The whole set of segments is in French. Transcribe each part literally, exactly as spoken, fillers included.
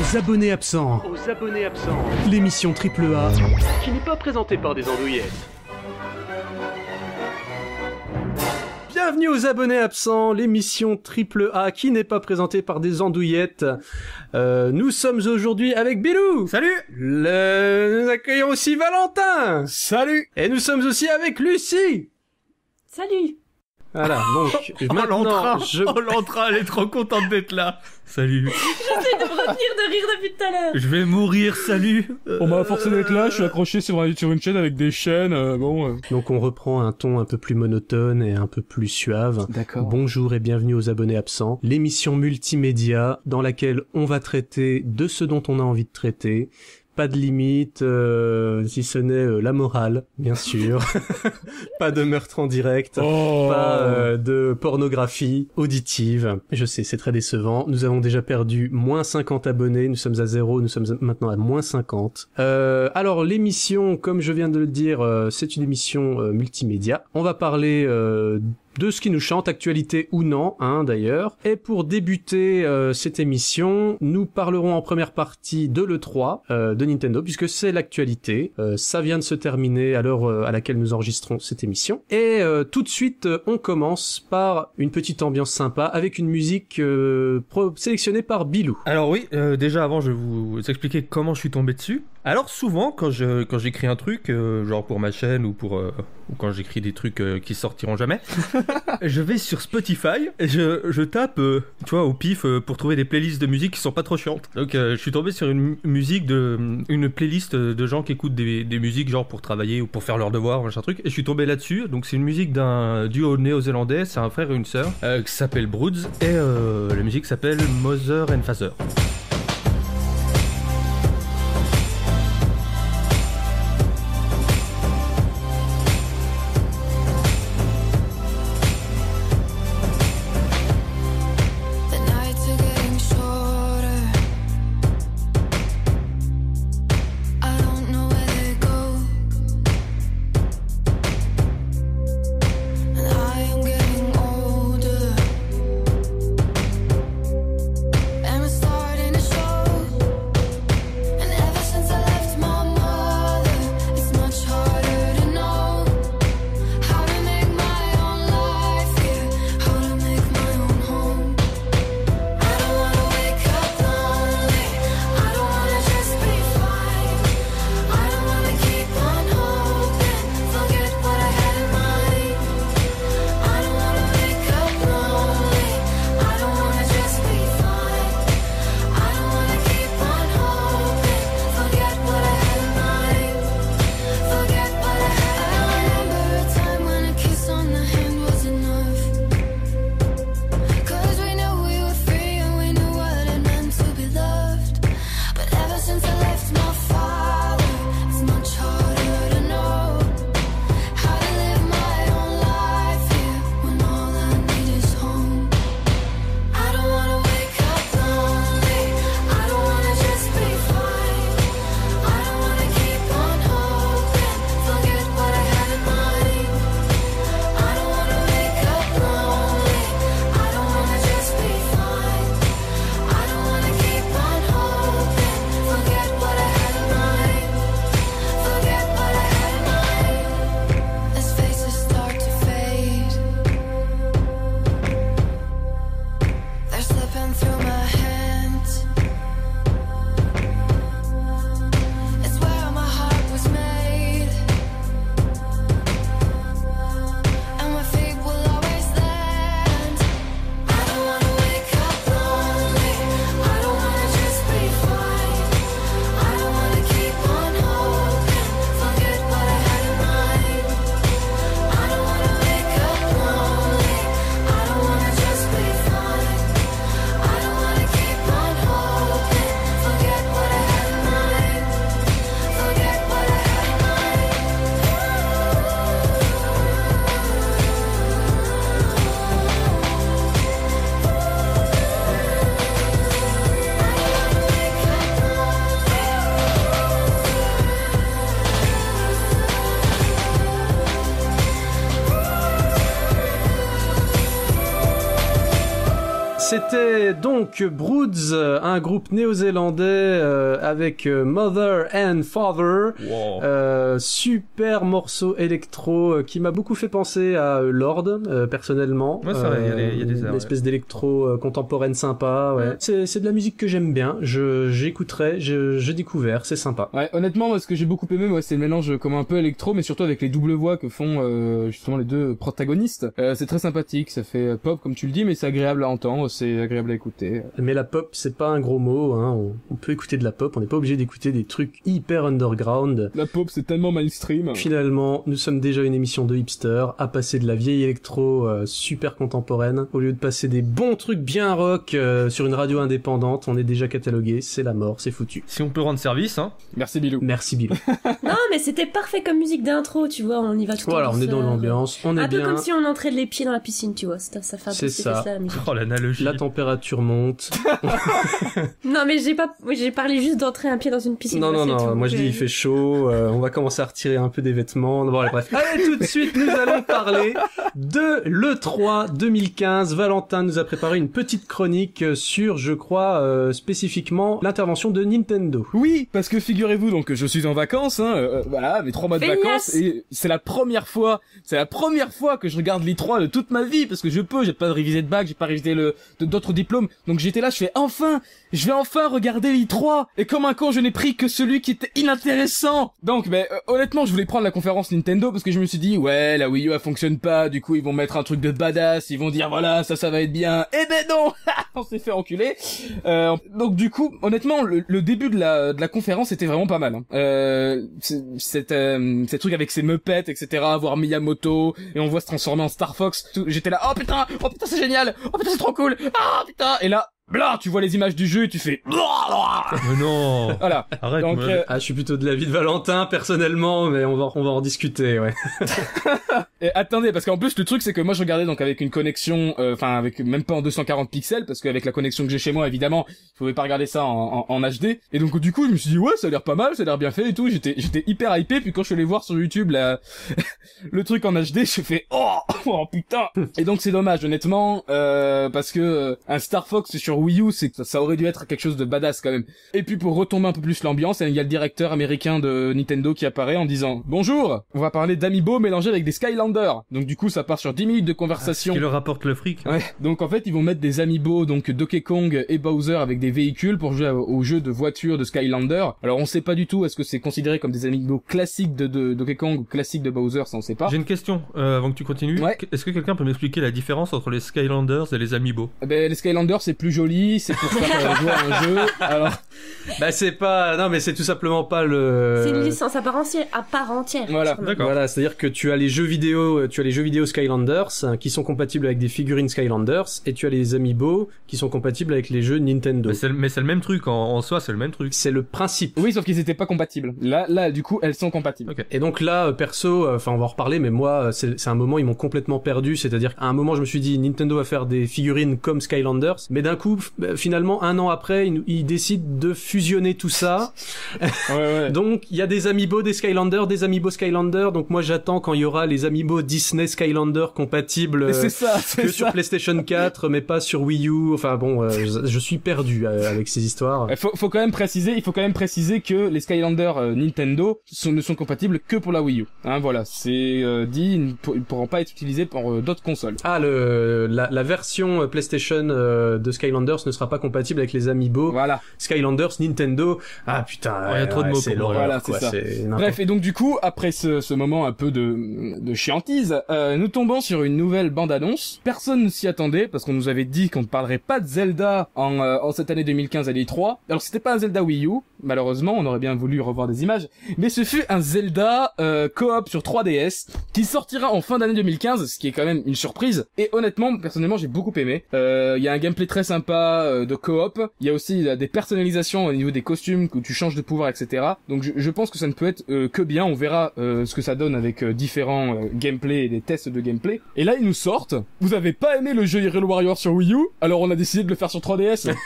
Aux abonnés absents. Aux abonnés absents. L'émission Triple A qui n'est pas présentée par des andouillettes. Bienvenue aux abonnés absents, l'émission Triple A qui n'est pas présentée par des andouillettes. Euh, nous sommes aujourd'hui avec Bilou. Salut. Le... Nous accueillons aussi Valentin. Salut. Et nous sommes aussi avec Lucie. Salut. Voilà, donc oh, maintenant l'entrain. je... Oh l'entrain, elle est trop contente d'être là. Salut. J'essaie de me retenir de rire depuis tout à l'heure. Je vais mourir, salut. On m'a forcé d'être là, je suis accroché sur, un, sur une chaîne avec des chaînes, euh, bon... Euh... Donc on reprend un ton un peu plus monotone et un peu plus suave. D'accord. Bonjour et bienvenue aux abonnés absents, l'émission multimédia dans laquelle on va traiter de ce dont on a envie de traiter. Pas de limite, euh, si ce n'est euh, la morale, bien sûr. Pas de meurtre en direct. Oh. Pas euh, de pornographie auditive. Je sais, c'est très décevant. Nous avons déjà perdu moins cinquante abonnés. Nous sommes à zéro. Nous sommes maintenant à moins cinquante. Euh, alors, l'émission, comme je viens de le dire, euh, c'est une émission euh, multimédia. On va parler... Euh, de ce qui nous chante, actualité ou non, hein, d'ailleurs. Et pour débuter euh, cette émission, nous parlerons en première partie de l'E trois euh, de Nintendo, puisque c'est l'actualité. Euh, ça vient de se terminer à l'heure euh, à laquelle nous enregistrons cette émission. Et euh, tout de suite, euh, on commence par une petite ambiance sympa, avec une musique euh, pro- sélectionnée par Bilou. Alors oui, euh, déjà avant, je vais vous expliquer comment je suis tombé dessus. Alors souvent, quand je quand j'écris un truc, euh, genre pour ma chaîne ou pour euh, ou quand j'écris des trucs euh, qui sortiront jamais, je vais sur Spotify et je je tape, euh, tu vois, au pif euh, pour trouver des playlists de musique qui sont pas trop chiantes. Donc euh, je suis tombé sur une musique de une playlist de gens qui écoutent des des musiques genre pour travailler ou pour faire leurs devoirs, machin truc. Et je suis tombé là-dessus. Donc c'est une musique d'un duo néo-zélandais, c'est un frère et une sœur euh, qui s'appelle Broods et euh, la musique s'appelle Mother and Father. Starting to c'était donc Broods, un groupe néo-zélandais euh, avec euh, Mother and Father. Wow. Euh, super morceau électro euh, qui m'a beaucoup fait penser à euh, Lord, euh, personnellement. Ouais, c'est vrai, il y a des- il y a des airs, Une ouais. espèce d'électro euh, contemporaine sympa, ouais. Ouais. C'est, c'est de la musique que j'aime bien, je, j'écouterai, je, j'ai découvert, c'est sympa. Ouais, honnêtement, moi, ce que j'ai beaucoup aimé, moi, c'est le mélange comme un peu électro, mais surtout avec les doubles voix que font euh, justement les deux protagonistes. Euh, c'est très sympathique, ça fait pop comme tu le dis, mais c'est agréable à entendre, c'est agréable à écouter. Mais la pop, c'est pas un gros mot, hein. on, on peut écouter de la pop, on n'est pas obligé d'écouter des trucs hyper underground. La pop, c'est tellement mainstream. Finalement, nous sommes déjà une émission de hipster à passer de la vieille électro euh, super contemporaine. Au lieu de passer des bons trucs bien rock euh, sur une radio indépendante, on est déjà catalogué, c'est la mort, c'est foutu. Si on peut rendre service, hein. Merci Bilou. Merci Bill. Non, mais c'était parfait comme musique d'intro, tu vois, on y va tout Voilà, en on est dans douceur. l'ambiance, on est Un peu bien, comme si on entrait les pieds dans la piscine, tu vois, ça, ça fait un peu C'est cet ça. effet-là, la musique. Oh, l'analogie. la température monte. Non, mais j'ai pas, oui, j'ai parlé juste d'entrer un pied dans une piscine. Non, non, c'est non, tout. moi je dis il fait chaud, euh, on va commencer à retirer un peu des vêtements. Bon, allez, bref. Allez, tout de suite, nous allons parler de l'E trois deux mille quinze. Valentin nous a préparé une petite chronique sur, je crois, euh, spécifiquement l'intervention de Nintendo. Oui, parce que figurez-vous donc que je suis en vacances, hein, euh, voilà, mes trois mois de Feignasse. vacances, et c'est la première fois, c'est la première fois que je regarde l'I trois de toute ma vie, parce que je peux, j'ai pas révisé de bac, j'ai pas révisé le de- d'autres diplômes, donc j'étais là, je fais enfin, je vais enfin regarder l'I trois, et comme un con, je n'ai pris que celui qui était inintéressant. Donc, ben euh, honnêtement, je voulais prendre la conférence Nintendo parce que je me suis dit, ouais, la Wii U elle fonctionne pas, du coup ils vont mettre un truc de badass, ils vont dire voilà, ça, ça va être bien. Eh ben non, on s'est fait enculer. Euh, donc du coup, honnêtement, le, le début de la de la conférence était vraiment pas mal. Hein. Euh, c'est- c'est euh, ces trucs avec ses Muppets, et cetera. Voir Miyamoto et on voit se transformer en Star Fox. Tout- J'étais là, oh putain, oh putain c'est génial, oh putain c'est trop cool, ah putain. Et là, blah, tu vois les images du jeu et tu fais, Mais non. voilà. Arrête, Donc moi. euh, Ah, je suis plutôt de l'avis de Valentin, personnellement, mais on va, on va en discuter, ouais. Et attendez, parce qu'en plus le truc c'est que moi je regardais donc avec une connexion, euh, enfin avec même pas en deux cent quarante pixels, parce qu'avec la connexion que j'ai chez moi évidemment, je pouvais pas regarder ça en, en, en H D. Et donc du coup je me suis dit ouais ça a l'air pas mal, ça a l'air bien fait et tout. J'étais j'étais hyper hypé. Puis quand je suis allé voir sur YouTube la le truc en H D, je fais oh, oh putain. Et donc c'est dommage honnêtement, euh, parce que euh, un Star Fox sur Wii U, c'est ça, ça aurait dû être quelque chose de badass quand même. Et puis pour retomber un peu plus l'ambiance, il y a le directeur américain de Nintendo qui apparaît en disant bonjour, on va parler d'Amiibo mélangés avec des Skylanders. Donc du coup ça part sur dix minutes de conversation. Qui leur rapporte le fric. Ouais, donc en fait ils vont mettre des amiibo, donc Donkey Kong et Bowser avec des véhicules pour jouer au, au jeu de voiture de Skylander. Alors on sait pas du tout est-ce que c'est considéré comme des amiibo classiques de, de Donkey Kong ou classiques de Bowser, ça on sait pas. J'ai une question euh, avant que tu continues. Ouais. Est-ce que quelqu'un peut m'expliquer la différence entre les Skylanders et les Amiibo? Eh ben les Skylanders c'est plus joli, c'est pour faire euh, jouer à un jeu. Alors Bah, c'est pas, non, mais c'est tout simplement pas le... C'est une licence à part entière, à part entière. Voilà. D'accord. Voilà, c'est-à-dire que tu as les jeux vidéo, tu as les jeux vidéo Skylanders hein, qui sont compatibles avec des figurines Skylanders et tu as les Amiibo qui sont compatibles avec les jeux Nintendo. Mais c'est le- mais c'est le même truc, en, en soi c'est le même truc. C'est le principe. oui, sauf qu'ils étaient pas compatibles. Là là du coup elles sont compatibles. Ok. Et donc là, euh, perso, enfin on va en reparler, mais moi, euh, c'est c'est un moment ils m'ont complètement perdu. C'est-à-dire qu'à un moment, je me suis dit Nintendo va faire des figurines comme Skylanders, mais d'un coup, f- bah, finalement, un an après, ils, ils décident de fusionner tout ça. Ouais ouais. Donc il y a des Amiibo, des Skylanders, des Amiibo Skylanders. Donc moi, j'attends quand il y aura les Amiibo Disney Skylander compatibles. Et c'est euh, ça, que c'est sur ça. PlayStation quatre, mais pas sur Wii U. Enfin bon, euh, je, je suis perdu euh, avec ces histoires. Il faut, faut quand même préciser, il faut quand même préciser que les Skylanders euh, Nintendo sont, ne sont compatibles que pour la Wii U. Hein, voilà, c'est euh, dit, ils ne pour- ils pourront pas être utilisés pour euh, d'autres consoles. Ah, le, la, la version euh, PlayStation euh, de Skylanders ne sera pas compatible avec les Amiibo Voilà. Skylanders Nintendo. Ah putain, Ouais, y a trop de mots c'est pour moi. l'horreur, Voilà, c'est quoi, ça. c'est n'importe Bref, et donc du coup, après ce, ce moment un peu de, de chiantise, euh, nous tombons sur une nouvelle bande-annonce. Personne ne s'y attendait, parce qu'on nous avait dit qu'on ne parlerait pas de Zelda en, euh, en cette année deux mille quinze à l'E trois. Alors c'était pas un Zelda Wii U, malheureusement, on aurait bien voulu revoir des images, mais ce fut un Zelda euh, coop sur trois D S, qui sortira en fin d'année deux mille quinze, ce qui est quand même une surprise. Et honnêtement, personnellement, j'ai beaucoup aimé. Euh, Il y a un gameplay très sympa euh, de coop, il y a aussi euh, des personnalisations au niveau des costumes, que tu changes de pouvoir, et cetera. Donc je, je pense que ça ne peut être euh, que bien, on verra euh, ce que ça donne avec euh, différents euh, gameplays et des tests de gameplay. Et là, ils nous sortent, vous avez pas aimé le jeu Hyrule Warrior sur Wii U, alors on a décidé de le faire sur trois D S.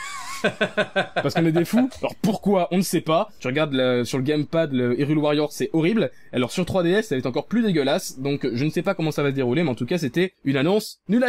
Parce qu'on est des fous. Alors pourquoi? On ne sait pas. Tu regardes le- sur le gamepad, le Hyrule Warrior, c'est horrible. Alors sur trois D S, ça va être encore plus dégueulasse. Donc je ne sais pas comment ça va se dérouler, mais en tout cas, c'était une annonce nulle à chier.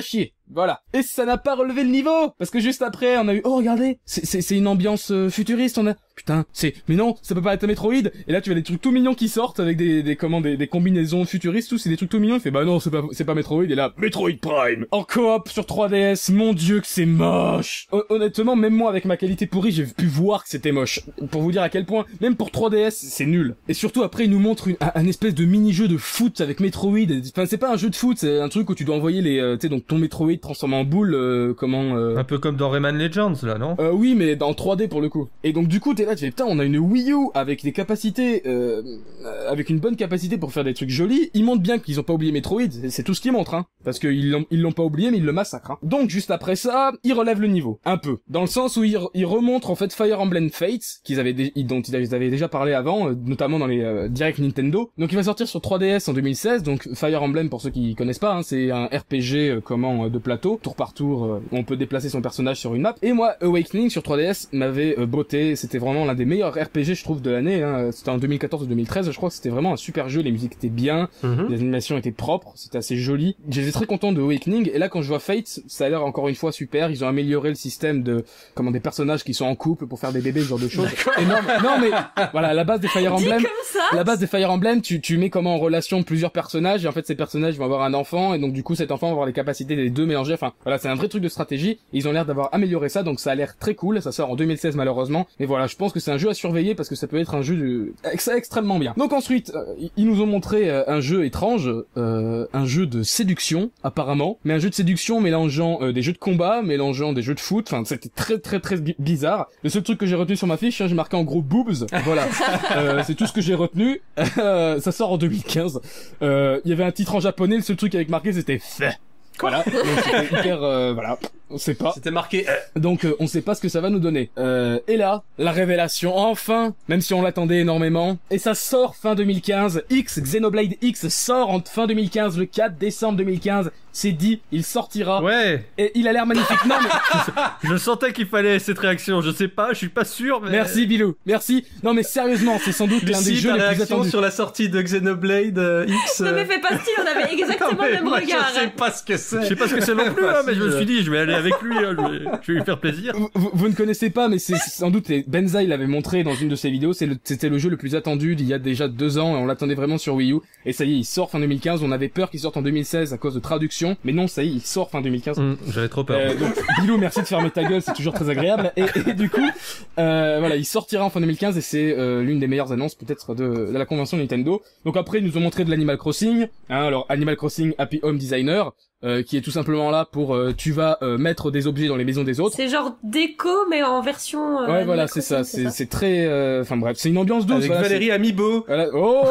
Voilà. Et ça n'a pas relevé le niveau, parce que juste après, on a eu, oh regardez, c'est c'est, c'est une ambiance euh, futuriste, on a, putain, c'est, mais non, ça peut pas être un Metroid. Et là, tu vois des trucs tout mignons qui sortent avec des des comment des, des combinaisons futuristes, tout, c'est des trucs tout mignons. Il fait, bah non, c'est pas c'est pas Metroid. Et là, Metroid Prime en coop sur trois D S. Mon Dieu, que c'est moche. Hon- honnêtement, même moi avec ma qualité pourrie, j'ai pu voir que c'était moche. Pour vous dire à quel point, même pour trois D S, c'est nul. Et surtout après, il nous montre une, un, un espèce de mini-jeu de foot avec Metroid. Enfin, c'est pas un jeu de foot, c'est un truc où tu dois envoyer les, euh, tu sais, donc ton Metroid transformé en boule, euh, comment. Euh... Un peu comme dans Rayman Legends, là, non? Euh, oui, mais dans trois D pour le coup. Et donc du coup, t'es là, tu fais putain, on a une Wii U avec des capacités, euh, avec une bonne capacité pour faire des trucs jolis. Ils montrent bien qu'ils ont pas oublié Metroid, c'est, c'est tout ce qu'ils montrent, hein, parce qu'ils l'ont, ils l'ont pas oublié, mais ils le massacrent. Hein. Donc juste après ça, ils relèvent le niveau, un peu, dans le sens où ils, ils remontrent en fait Fire Emblem Fates, qu'ils avaient, dé- dont ils avaient déjà parlé avant, euh, notamment dans les euh, Direct Nintendo. Donc il va sortir sur trois D S en deux mille seize. Donc Fire Emblem, pour ceux qui connaissent pas, hein, c'est un R P G euh, comment euh, de plateau, tour par tour, euh, où on peut déplacer son personnage sur une map. Et moi, Awakening sur trois D S m'avait euh, botté. C'était vraiment l'un des meilleurs R P G, je trouve, de l'année. Hein. C'était en deux mille quatorze ou deux mille treize, je crois. C'était vraiment un super jeu. Les musiques étaient bien, Mhm. les animations étaient propres, c'était assez joli. J'étais très content de Awakening. Et là, quand je vois Fate, ça a l'air encore une fois super. Ils ont amélioré le système de comment des personnages qui sont en couple pour faire des bébés, ce genre de choses. Énorme. Non mais voilà, la base des Fire Dit Emblem. comme ça. La base des Fire Emblem, tu, tu mets comment en relation plusieurs personnages, et en fait ces personnages vont avoir un enfant, et donc du coup cet enfant va avoir les capacités des deux mélangées. Enfin voilà, c'est un vrai truc de stratégie. Et ils ont l'air d'avoir amélioré ça, donc ça a l'air très cool. Ça sort en deux mille seize malheureusement, mais voilà, je pense que c'est un jeu à surveiller parce que ça peut être un jeu de... ex- extrêmement bien. Donc ensuite, euh, ils nous ont montré euh, un jeu étrange, euh, un jeu de séduction apparemment, mais un jeu de séduction mélangeant euh, des jeux de combat, mélangeant des jeux de foot. Enfin, c'était très très très bi- bizarre. Le seul truc que j'ai retenu sur ma fiche, hein, j'ai marqué en gros boobs. Voilà, euh, c'est tout ce que j'ai retenu. Euh, ça sort en deux mille quinze. Euh, Il y avait un titre en japonais, le seul truc avec marqué c'était fait. Voilà, donc c'était hyper, euh, voilà, on sait pas. C'était marqué. Donc euh, on sait pas ce que ça va nous donner. Euh, et là, la révélation, enfin, même si on l'attendait énormément, et ça sort fin deux mille quinze. X, Xenoblade X sort en fin deux mille quinze, le quatre décembre deux mille quinze. C'est dit, il sortira. Ouais. Et il a l'air magnifique. Non mais Je sentais qu'il fallait cette réaction. Je sais pas, je suis pas sûr, mais... merci Bilou, merci. Non mais sérieusement, c'est sans doute l'un des Lucie, jeux ta les plus réaction attendus. sur la sortie de Xenoblade euh, X. Non euh, mais fais pas style, on avait exactement non, mais le même moi, regard. Je sais pas ce que c'est. Je sais pas ce que c'est non plus, hein, mais je me suis dit, je vais aller avec lui, hein, je, vais, je vais lui faire plaisir. Vous, vous- vous ne connaissez pas, mais c'est c'est sans doute, et Benzaï l'avait montré dans une de ses vidéos, c'est le- c'était le jeu le plus attendu d'il y a déjà deux ans, et on l'attendait vraiment sur Wii U, et ça y est, il sort fin deux mille quinze, on avait peur qu'il sorte en deux mille seize à cause de traduction, mais non, ça y est, il sort fin deux mille quinze. Hum, J'avais trop peur. Euh, donc, Bilou, merci de fermer ta gueule, c'est toujours très agréable, et, et du coup, euh, voilà, il sortira en fin deux mille quinze, et c'est euh, l'une des meilleures annonces peut-être de, de la convention Nintendo. Donc après, ils nous ont montré de l'Animal Crossing, hein, alors Animal Crossing Happy Home Designer, euh, qui est tout simplement là pour euh, tu vas euh, mettre des objets dans les maisons des autres. C'est genre déco mais en version. Euh, Ouais, voilà, Animal c'est ça. Crossing, C'est c'est très, euh, enfin bref, c'est une ambiance douce. Avec voilà, Valérie Amiibo. c'est- voilà.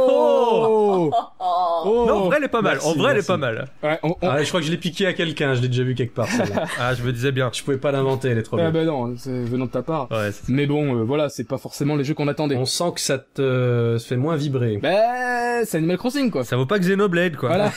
Oh, Oh. oh. Non, en vrai, elle est pas mal. Merci, en vrai, elle est merci. pas mal. Ouais, on, on... Ah, je crois que je l'ai piqué à quelqu'un, je l'ai déjà vu quelque part, celle-là. Ah, je me disais bien. Je pouvais pas l'inventer, elle est trop Ah bien. bah non, c'est venant de ta part. Ouais, c'est- Mais bon, euh, voilà, c'est pas forcément les jeux qu'on attendait. On sent que ça te euh, se fait moins vibrer. Bah, c'est Animal Crossing quoi. ça vaut pas Xenoblade, quoi. Voilà.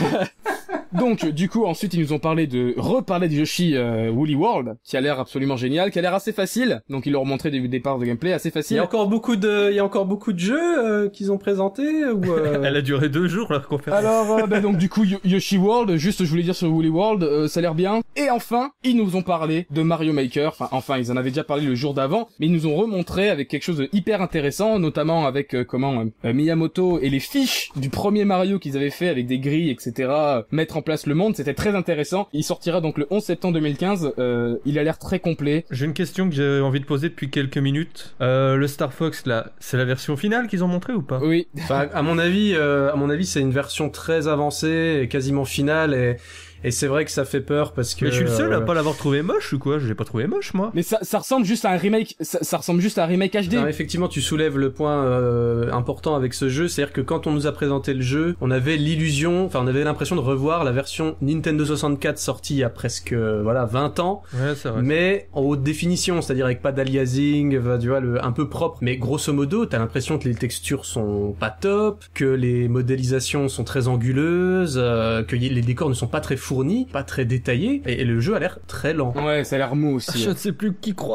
Donc, du coup, ensuite, ils nous ont parlé de reparler du Yoshi euh, Woolly World, qui a l'air absolument génial, qui a l'air assez facile. Donc, ils leur ont montré des départs de gameplay assez Il y faciles. a encore beaucoup de, il y a encore beaucoup de jeux euh, qu'ils ont présentés ou. euh, Elle a duré deux jours, leur conférence. Alors, euh, bah, donc du coup, Yo- Yoshi World, juste je voulais dire sur Woolly World, euh, ça a l'air bien. Et enfin, ils nous ont parlé de Mario Maker. Enfin, enfin, ils en avaient déjà parlé le jour d'avant, mais ils nous ont remontré avec quelque chose de hyper intéressant, notamment avec euh, comment euh, Miyamoto et les fiches du premier Mario qu'ils avaient fait avec des grilles, et cetera. euh, mettre en place le monde, c'était très intéressant. Il sortira donc le onze septembre deux mille quinze. Euh, il a l'air très complet. J'ai une question que j'ai envie de poser depuis quelques minutes. Euh, le Star Fox, là, c'est la version finale qu'ils ont montré ou pas? Oui. Enfin, à mon avis, euh, à mon avis, c'est une version très avancée et quasiment finale et. Et c'est vrai que ça fait peur parce que. Mais je suis le seul à euh, pas l'avoir trouvé moche ou quoi? Je l'ai pas trouvé moche, moi. Mais ça, ça ressemble juste à un remake. Ça, ça ressemble juste à un remake H D. Non, effectivement, tu soulèves le point euh, important avec ce jeu, c'est-à-dire que quand on nous a présenté le jeu, on avait l'illusion, enfin on avait l'impression de revoir la version Nintendo soixante-quatre sortie il y a presque euh, voilà vingt ans, Ouais, c'est vrai. mais en haute définition, c'est-à-dire avec pas d'aliasing, euh, tu vois, le, un peu propre. Mais grosso modo, t'as l'impression que les textures sont pas top, que les modélisations sont très anguleuses, euh, que y- les décors ne sont pas très fournis, pas très détaillés, et, et le jeu a l'air très lent. Ouais, ça a l'air mou aussi. Je ne sais plus qui croire.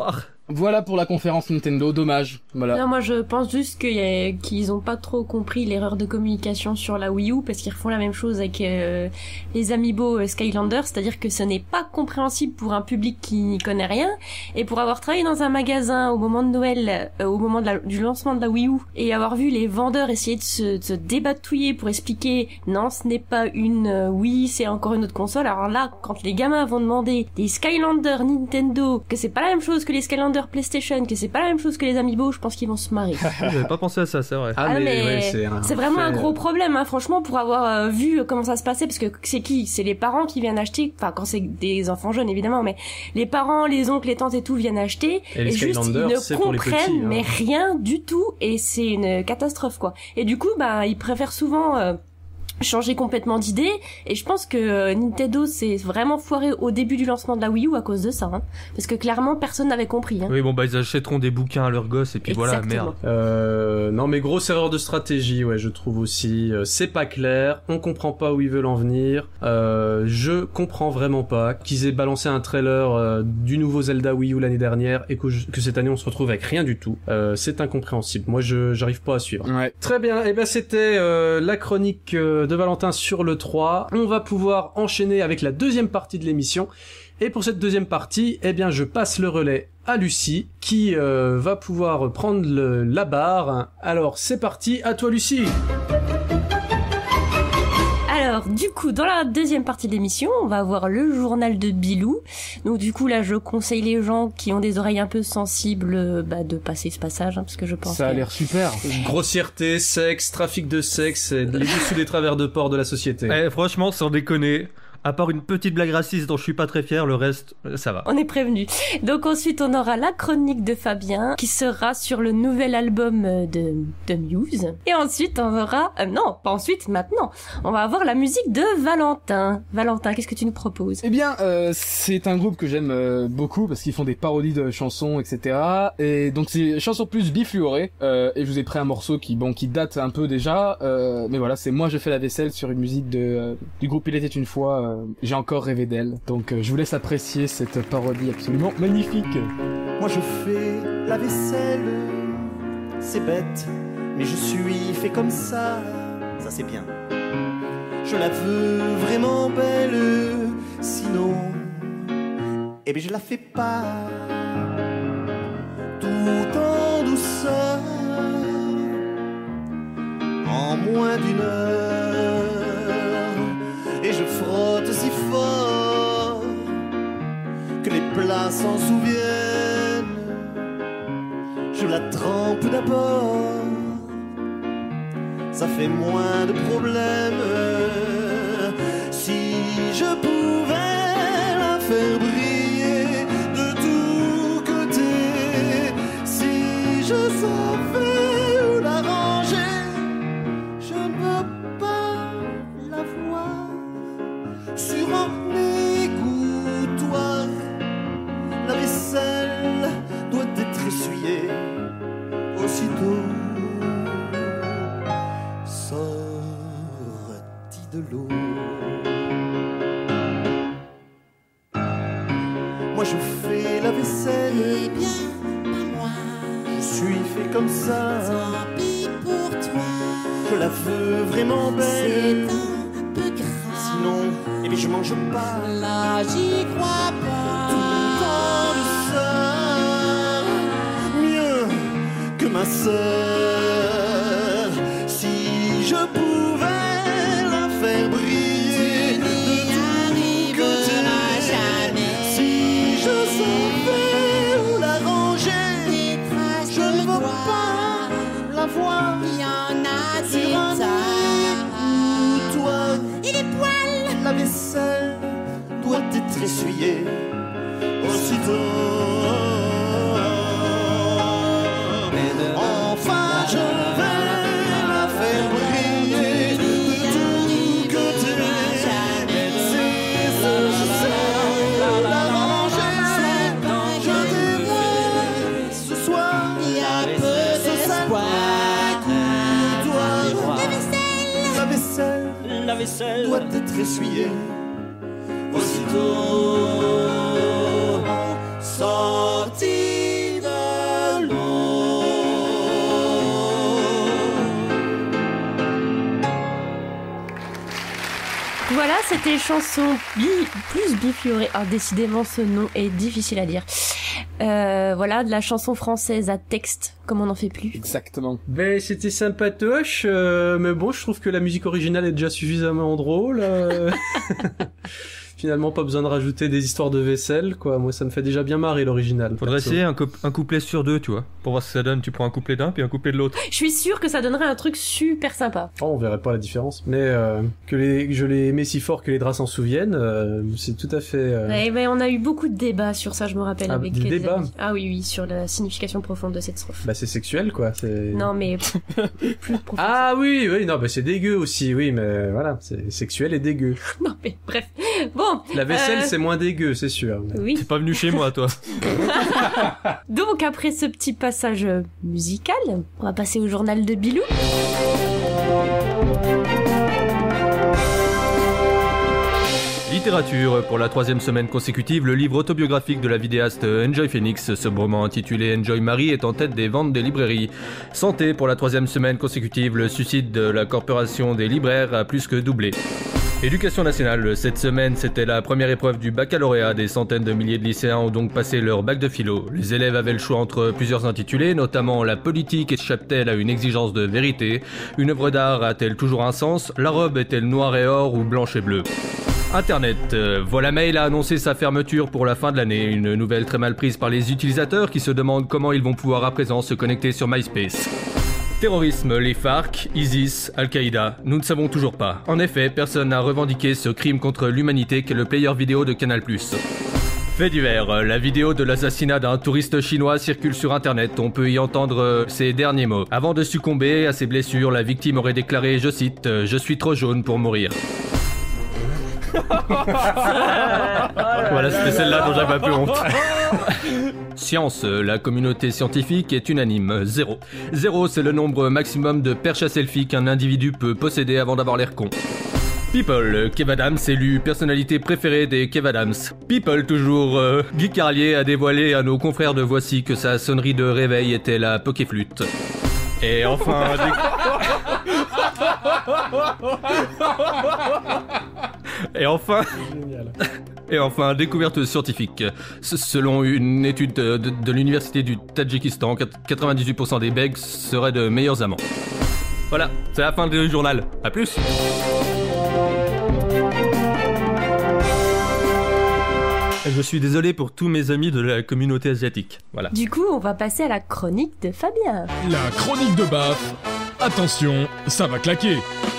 Voilà pour la conférence Nintendo, dommage. Voilà. Non, moi je pense juste qu'il y a- qu'ils ont pas trop compris l'erreur de communication sur la Wii U, parce qu'ils refont la même chose avec euh, les Amiibo euh, Skylanders, c'est-à-dire que ce n'est pas compréhensible pour un public qui n'y connaît rien, et pour avoir travaillé dans un magasin au moment de Noël, euh, au moment de la- du lancement de la Wii U, et avoir vu les vendeurs essayer de se, de se débatouiller pour expliquer non, ce n'est pas une euh, Wii, c'est encore une autre console. Alors là, quand les gamins vont demander des Skylanders Nintendo, que c'est pas la même chose que les Skylanders PlayStation, que c'est pas la même chose que les Amiibo, je pense qu'ils vont se marrer. J'avais pas pensé à ça, c'est vrai. Ah, Ah, mais, mais ouais, c'est, un c'est vraiment fait, un gros euh, problème, hein, franchement, pour avoir euh, vu comment ça se passait, parce que c'est qui? C'est les parents qui viennent acheter, enfin quand c'est des enfants jeunes évidemment, mais les parents, les oncles, les tantes et tout viennent acheter, Et les juste ils Skylanders, ne c'est pour les comprennent petits, hein. mais rien du tout, et c'est une catastrophe quoi. Et du coup, bah ils préfèrent souvent euh, changer complètement d'idée, et je pense que euh, Nintendo s'est vraiment foiré au début du lancement de la Wii U à cause de ça, hein, parce que clairement personne n'avait compris. Hein. Oui, bon, bah, ils achèteront des bouquins à leurs gosses et puis voilà, Exactement. merde. Euh, non mais grosse erreur de stratégie, ouais, je trouve aussi. Euh, c'est pas clair, on comprend pas où ils veulent en venir. Euh, je comprends vraiment pas qu'ils aient balancé un trailer euh, du nouveau Zelda Wii U l'année dernière et que, que cette année on se retrouve avec rien du tout. Euh, c'est incompréhensible. Moi, je j'arrive pas à suivre. Ouais. Très bien, et ben c'était euh, la chronique euh, de Valentin sur le trois. On va pouvoir enchaîner avec la deuxième partie de l'émission. Et pour cette deuxième partie, eh bien je passe le relais à Lucie qui euh, va pouvoir prendre le, la barre. Alors c'est parti, à toi Lucie. Alors, du coup, dans la deuxième partie de l'émission, on va avoir le journal de Bilou. Donc, du coup, là, je conseille les gens qui ont des oreilles un peu sensibles, euh, bah, de passer ce passage, hein, parce que je pense Ça a que- l'air super. Grossièreté, sexe, trafic de sexe, et les dessous des travers de porc de la société. Eh, franchement, sans déconner, à part une petite blague raciste dont je suis pas très fier, le reste, euh, ça va. On est prévenu. Donc ensuite, on aura la chronique de Fabien, qui sera sur le nouvel album euh, de, de Muse. Et ensuite, on aura... euh, non, pas ensuite, maintenant. On va avoir la musique de Valentin. Valentin, qu'est-ce que tu nous proposes? Eh bien, euh, c'est un groupe que j'aime euh, beaucoup parce qu'ils font des parodies de chansons, et cetera. Et donc c'est chansons plus bifluorées. Euh, et je vous ai pris un morceau qui, bon, qui date un peu déjà. Euh, mais voilà, c'est Moi je fais la vaisselle sur une musique de euh, du groupe Il était une fois. Euh, J'ai encore rêvé d'elle. Donc euh, je vous laisse apprécier cette parodie absolument magnifique. Moi je fais la vaisselle, c'est bête, mais je suis fait comme ça, ça c'est bien. Je la veux vraiment belle, sinon, eh bien je la fais pas. Tout en douceur, en moins d'une heure, et je frotte si fort que les plats s'en souviennent. Je la trempe d'abord, ça fait moins de problèmes. Si je pouvais la faire briller de tous côtés, si je savais où la ranger, je ne veux pas la voir sur un égouttoir. La vaisselle doit être essuyée aussitôt sortie de l'eau. Moi je fais la vaisselle, Eh bien, pas moi, je suis fait comme ça. tant pis pour toi. Je la veux vraiment C'est belle, un peu grave. sinon, eh bien je mange pas. Là, j'y crois Tout en douceur, pas. mieux que ma sœur. Si je pouvais la faire briller Tu de n'y tous arriveras côtés, jamais. si je savais où la ranger, Des traces je ne de veux doigts. pas la voir Il y en a sur des un tas. égouttoir. Et les poils. La vaisselle doit être essuyée aussitôt. Enfin, je vais la faire briller de tous côtés. C'est ça, je sais la ranger. Je t'aimerai ce soir. Il y a peu Ce sale d'espoir. égouttoir. La vaisselle La vaisselle. doit être essuyée aussitôt sortie de voilà, c'était chanson bi, plus bifiorée. Ah, décidément, ce nom est difficile à dire. Euh, voilà, de la chanson française à texte, comme on n'en fait plus. Exactement. Ben, c'était sympatoche, euh, mais bon, je trouve que la musique originale est déjà suffisamment drôle. Euh... Finalement, pas besoin de rajouter des histoires de vaisselle, quoi. Moi, ça me fait déjà bien marrer l'original. Faudrait perso. essayer un, coup- un couplet sur deux, tu vois, pour voir ce que ça donne. Tu prends un couplet d'un, puis un couplet de l'autre. Je suis sûre que ça donnerait un truc super sympa. Oh, on verrait pas la différence. Mais euh, que les, je l'ai aimé si fort que les draps s'en souviennent, euh, c'est tout à fait... Euh... Ouais, ben, on a eu beaucoup de débats sur ça, je me rappelle, Ah, avec des les débats amis. Ah oui, oui, sur la signification profonde de cette strophe. Bah, c'est sexuel, quoi. C'est... Non, mais plus profond. Ah oui, oui, non, bah c'est dégueu aussi, oui, mais voilà, c'est sexuel et dégueu. Non, mais bref. Bon. La vaisselle, euh, c'est moins dégueu, c'est sûr. Oui. T'es pas venu chez moi, toi. Donc, après ce petit passage musical, on va passer au journal de Bilou. Littérature. Pour la troisième semaine consécutive, le livre autobiographique de la vidéaste Enjoy Phoenix, sobrement intitulé Enjoy Marie, est en tête des ventes des librairies. Santé. Pour la troisième semaine consécutive, le suicide de la corporation des libraires a plus que doublé. Éducation nationale, cette semaine c'était la première épreuve du baccalauréat. Des centaines de milliers de lycéens ont donc passé leur bac de philo. Les élèves avaient le choix entre plusieurs intitulés, notamment la politique échappe-t-elle à une exigence de vérité, une œuvre d'art a-t-elle toujours un sens, la robe est-elle noire et or ou blanche et bleue. Internet. Euh, Voilà Mail a annoncé sa fermeture pour la fin de l'année, une nouvelle très mal prise par les utilisateurs qui se demandent comment ils vont pouvoir à présent se connecter sur MySpace. Terrorisme, les FARC, ISIS, Al-Qaïda, nous ne savons toujours pas. En effet, personne n'a revendiqué ce crime contre l'humanité qu'est le player vidéo de Canal plus. Fait divers, la vidéo de l'assassinat d'un touriste chinois circule sur internet, on peut y entendre euh, ces derniers mots. Avant de succomber à ses blessures, la victime aurait déclaré, je cite, euh, « Je suis trop jaune pour mourir ». Voilà, c'était celle-là dont j'avais un peu honte. Science, la communauté scientifique est unanime, zéro. Zéro, c'est le nombre maximum de perches à selfie qu'un individu peut posséder avant d'avoir l'air con. People, Kev Adams élu personnalité préférée des Kev Adams. People toujours, euh, Guy Carlier a dévoilé à nos confrères de Voici que sa sonnerie de réveil était la Pokéflûte. Et enfin... Et enfin... Et enfin, découverte scientifique. S- selon une étude de, de, de l'université du Tadjikistan, quatre-vingt-dix-huit pour cent des bègues seraient de meilleurs amants. Voilà, c'est la fin du journal. À plus. Je suis désolé pour tous mes amis de la communauté asiatique. Voilà. Du coup, on va passer à la chronique de Fabien. La chronique de Baf. Attention, ça va claquer.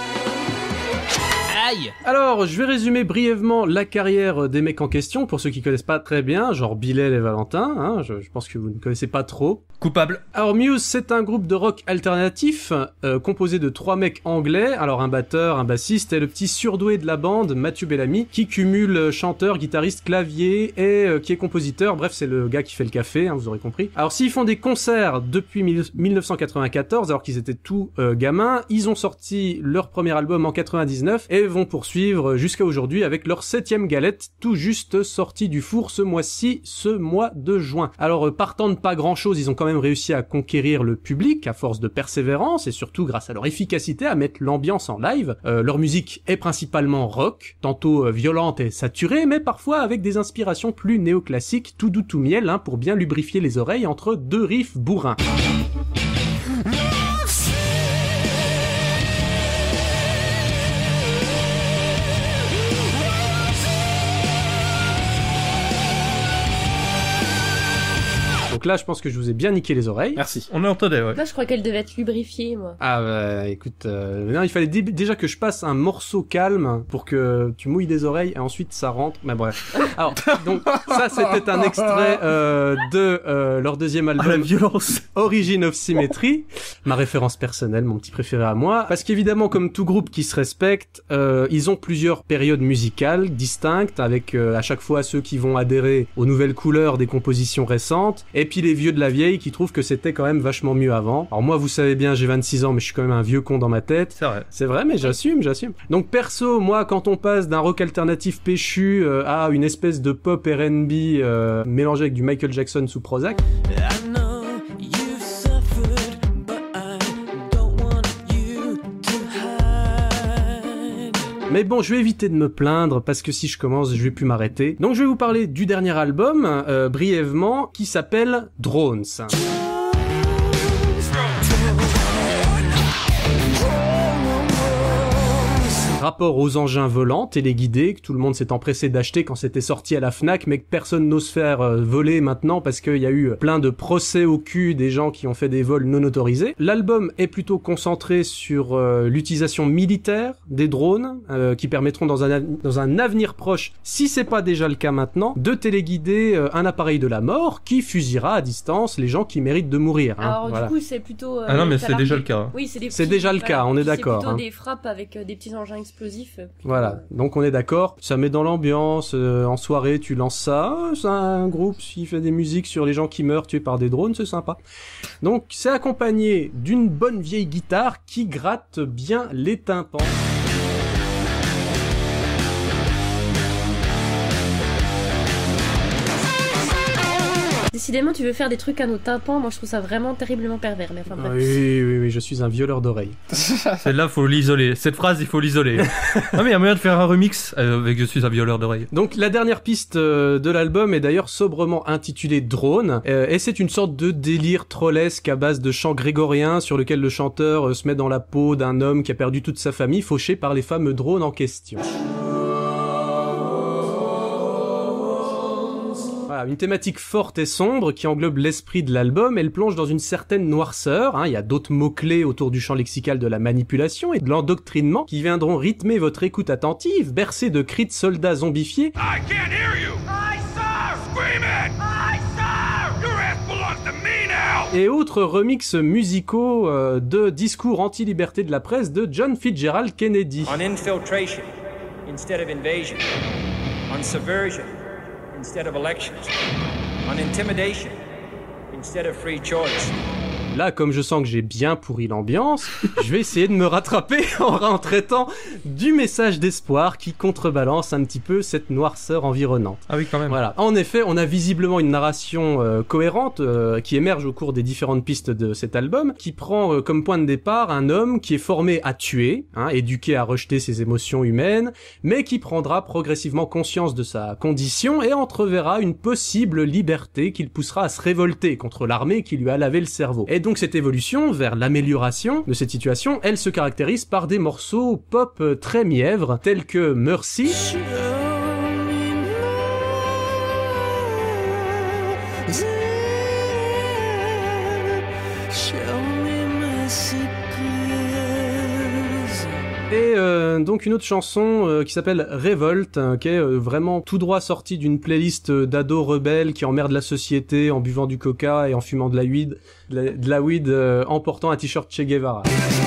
Aïe! Alors, je vais résumer brièvement la carrière des mecs en question, pour ceux qui connaissent pas très bien, genre Bilal et Valentin, hein, je, je pense que vous ne connaissez pas trop. Coupable. Alors Muse, c'est un groupe de rock alternatif, euh, composé de trois mecs anglais, alors un batteur, un bassiste et le petit surdoué de la bande, Mathieu Bellamy, qui cumule chanteur, guitariste, clavier et euh, qui est compositeur, bref c'est le gars qui fait le café, hein, vous aurez compris. Alors s'ils font des concerts depuis mille neuf cent quatre-vingt-quatorze, alors qu'ils étaient tous euh, gamins, ils ont sorti leur premier album en quatre-vingt-dix-neuf et vont poursuivre jusqu'à aujourd'hui avec leur septième galette, tout juste sortie du four ce mois-ci, ce mois de juin. Alors euh, partant de pas grand-chose, ils ont quand même réussi à conquérir le public à force de persévérance et surtout grâce à leur efficacité à mettre l'ambiance en live. Euh, leur musique est principalement rock, tantôt euh, violente et saturée, mais parfois avec des inspirations plus néoclassiques, tout doux tout miel, hein, pour bien lubrifier les oreilles entre deux riffs bourrins. Donc là, je pense que je vous ai bien niqué les oreilles. Merci. On entendait, ouais. Moi, je crois qu'elle devait être lubrifiée, moi. Ah bah écoute, euh, non, il fallait dé- déjà que je passe un morceau calme pour que tu mouilles des oreilles et ensuite ça rentre. Mais bref. Alors donc ça c'était un extrait euh, de euh, leur deuxième album. Ah, la violence. Origin of Symmetry, ma référence personnelle, mon petit préféré à moi. Parce qu'évidemment, comme tout groupe qui se respecte, euh, ils ont plusieurs périodes musicales distinctes, avec euh, à chaque fois ceux qui vont adhérer aux nouvelles couleurs des compositions récentes, et puis les vieux de la vieille qui trouvent que c'était quand même vachement mieux avant. Alors moi, vous savez bien, j'ai vingt-six ans, mais je suis quand même un vieux con dans ma tête. C'est vrai. C'est vrai, mais j'assume, j'assume. Donc perso, moi, quand on passe d'un rock alternatif péchu euh, à une espèce de pop R and B euh, mélangé avec du Michael Jackson sous Prozac, I know you've suffered, but I don't want you to hide. Mais bon, je vais éviter de me plaindre parce que si je commence, je vais plus m'arrêter. Donc je vais vous parler du dernier album, euh, brièvement, qui s'appelle Drones. Rapport aux engins volants, téléguidés, que tout le monde s'est empressé d'acheter quand c'était sorti à la Fnac, mais que personne n'ose faire euh, voler maintenant parce qu'il y a eu plein de procès au cul des gens qui ont fait des vols non autorisés. L'album est plutôt concentré sur euh, l'utilisation militaire des drones, euh, qui permettront dans un, dans un avenir proche, si c'est pas déjà le cas maintenant, de téléguider euh, un appareil de la mort qui fusillera à distance les gens qui méritent de mourir. Hein, Alors voilà. du coup, c'est plutôt... Euh, Ah non, mais t'as c'est déjà l'armée- le cas. Oui, c'est des C'est petits- déjà le cas, on est d'accord, C'est plutôt hein. des frappes avec euh, des petits engins explosifs. euh, plutôt, Voilà, euh, donc on est d'accord, ça met dans l'ambiance, euh, en soirée tu lances ça, euh, c'est un groupe qui fait des musiques sur les gens qui meurent tués par des drones, c'est sympa. Donc c'est accompagné d'une bonne vieille guitare qui gratte bien les tympans. Décidément, tu veux faire des trucs à nos tympans. Moi, je trouve ça vraiment terriblement pervers. Mais enfin, bref. Oui, oui, oui, je suis un violeur d'oreilles. Celle-là, faut l'isoler. Cette phrase, il faut l'isoler. Non, mais il y a moyen de faire un remix euh, avec Je suis un violeur d'oreilles. Donc la dernière piste euh, de l'album est d'ailleurs sobrement intitulée Drone, euh, et c'est une sorte de délire trollesque à base de chants grégoriens sur lequel le chanteur euh, se met dans la peau d'un homme qui a perdu toute sa famille, fauché par les fameux drones en question. Voilà, une thématique forte et sombre qui englobe l'esprit de l'album. Elle plonge dans une certaine noirceur. Hein, il y a d'autres mots-clés autour du champ lexical de la manipulation et de l'endoctrinement qui viendront rythmer votre écoute attentive, bercée de cris de soldats zombifiés. I can't hear you! I sir! Scream it! I sir! Your ass belongs to me now! Et autres remixes musicaux euh, de discours anti-liberté de la presse de John Fitzgerald Kennedy. On infiltration instead of invasion, on subversion instead of elections, on intimidation instead of free choice. Là, comme je sens que j'ai bien pourri l'ambiance, je vais essayer de me rattraper en, en traitant du message d'espoir qui contrebalance un petit peu cette noirceur environnante. Ah oui, quand même. Voilà. En effet, on a visiblement une narration euh, cohérente euh, qui émerge au cours des différentes pistes de cet album, qui prend euh, comme point de départ un homme qui est formé à tuer, hein, éduqué à rejeter ses émotions humaines, mais qui prendra progressivement conscience de sa condition et entreverra une possible liberté qui le poussera à se révolter contre l'armée qui lui a lavé le cerveau. Et donc cette évolution vers l'amélioration de cette situation, elle se caractérise par des morceaux pop euh, très mièvres, tels que Mercy, et euh, donc une autre chanson euh, qui s'appelle Révolte, hein, qui est euh, vraiment tout droit sortie d'une playlist euh, d'ados rebelles qui emmerdent la société en buvant du coca et en fumant de la weed, de la, de la weed euh, en portant un t-shirt Che Guevara.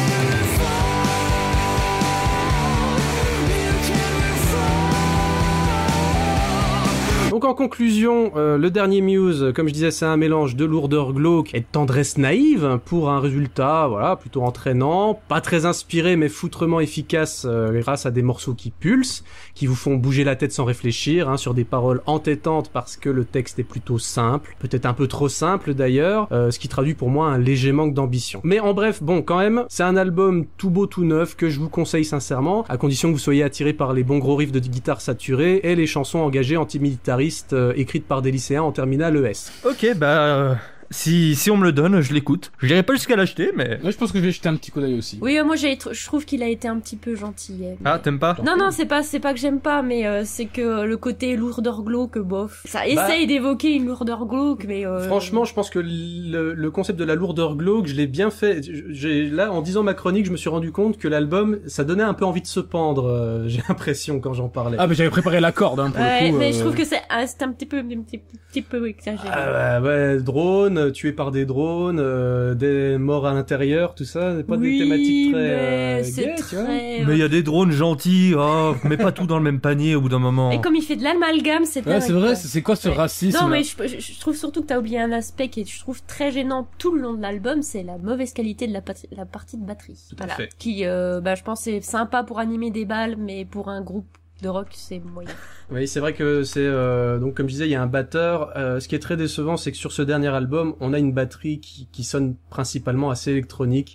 Donc en conclusion, euh, le dernier Muse, comme je disais, c'est un mélange de lourdeur glauque et de tendresse naïve pour un résultat, voilà, plutôt entraînant, pas très inspiré mais foutrement efficace euh, grâce à des morceaux qui pulsent, qui vous font bouger la tête sans réfléchir, hein, sur des paroles entêtantes parce que le texte est plutôt simple, peut-être un peu trop simple d'ailleurs, euh, ce qui traduit pour moi un léger manque d'ambition. Mais en bref, bon, quand même, c'est un album tout beau tout neuf que je vous conseille sincèrement, à condition que vous soyez attiré par les bons gros riffs de guitare saturés et les chansons engagées antimilitaristes euh, écrites par des lycéens en terminale E S. Ok, bah... euh, Si, si on me le donne, je l'écoute. Je n'irai pas jusqu'à l'acheter, mais... Ouais, je pense que je vais jeter un petit coup d'œil aussi. Oui, euh, moi j'ai, tr- je trouve qu'il a été un petit peu gentil. mais- Ah, t'aimes pas? Non, non, c'est pas, c'est pas que j'aime pas, mais euh, c'est que le côté lourdeur glauque, bof. Ça Bah- essaye d'évoquer une lourdeur glauque, mais. Euh... Franchement, je pense que le, le concept de la lourdeur glauque, je l'ai bien fait. J'ai, là, en disant ma chronique, je me suis rendu compte que l'album, ça donnait un peu envie de se pendre, euh, j'ai l'impression, quand j'en parlais. Ah, mais j'avais préparé la corde, hein, pour Ouais, le coup. mais euh, je trouve que c'est, ah, c'est un petit peu, un petit, petit peu exagéré. Ah, ouais, ouais, drone, tué par des drones, euh, des morts à l'intérieur, tout ça, c'est pas Oui, des thématiques très mais euh, c'est gaies, tu vois. très. Mais il y a des drones gentils, oh, mets pas tout dans le même panier au bout d'un moment. Et comme il fait de l'amalgame, c'est Ouais, dingue, c'est vrai, quoi. c'est c'est quoi ce Ouais. racisme Non, là mais je, je, je trouve surtout que t'as oublié un aspect qui est, je trouve, très gênant tout le long de l'album, c'est la mauvaise qualité de la, pat- la partie de batterie. Tout à Voilà. fait. Qui, euh, bah, je pense c'est sympa pour animer des balles, mais pour un groupe de rock, c'est moyen. Oui, c'est vrai que c'est euh, donc comme je disais, il y a un batteur. Euh, ce qui est très décevant, c'est que sur ce dernier album, on a une batterie qui, qui sonne principalement assez électronique,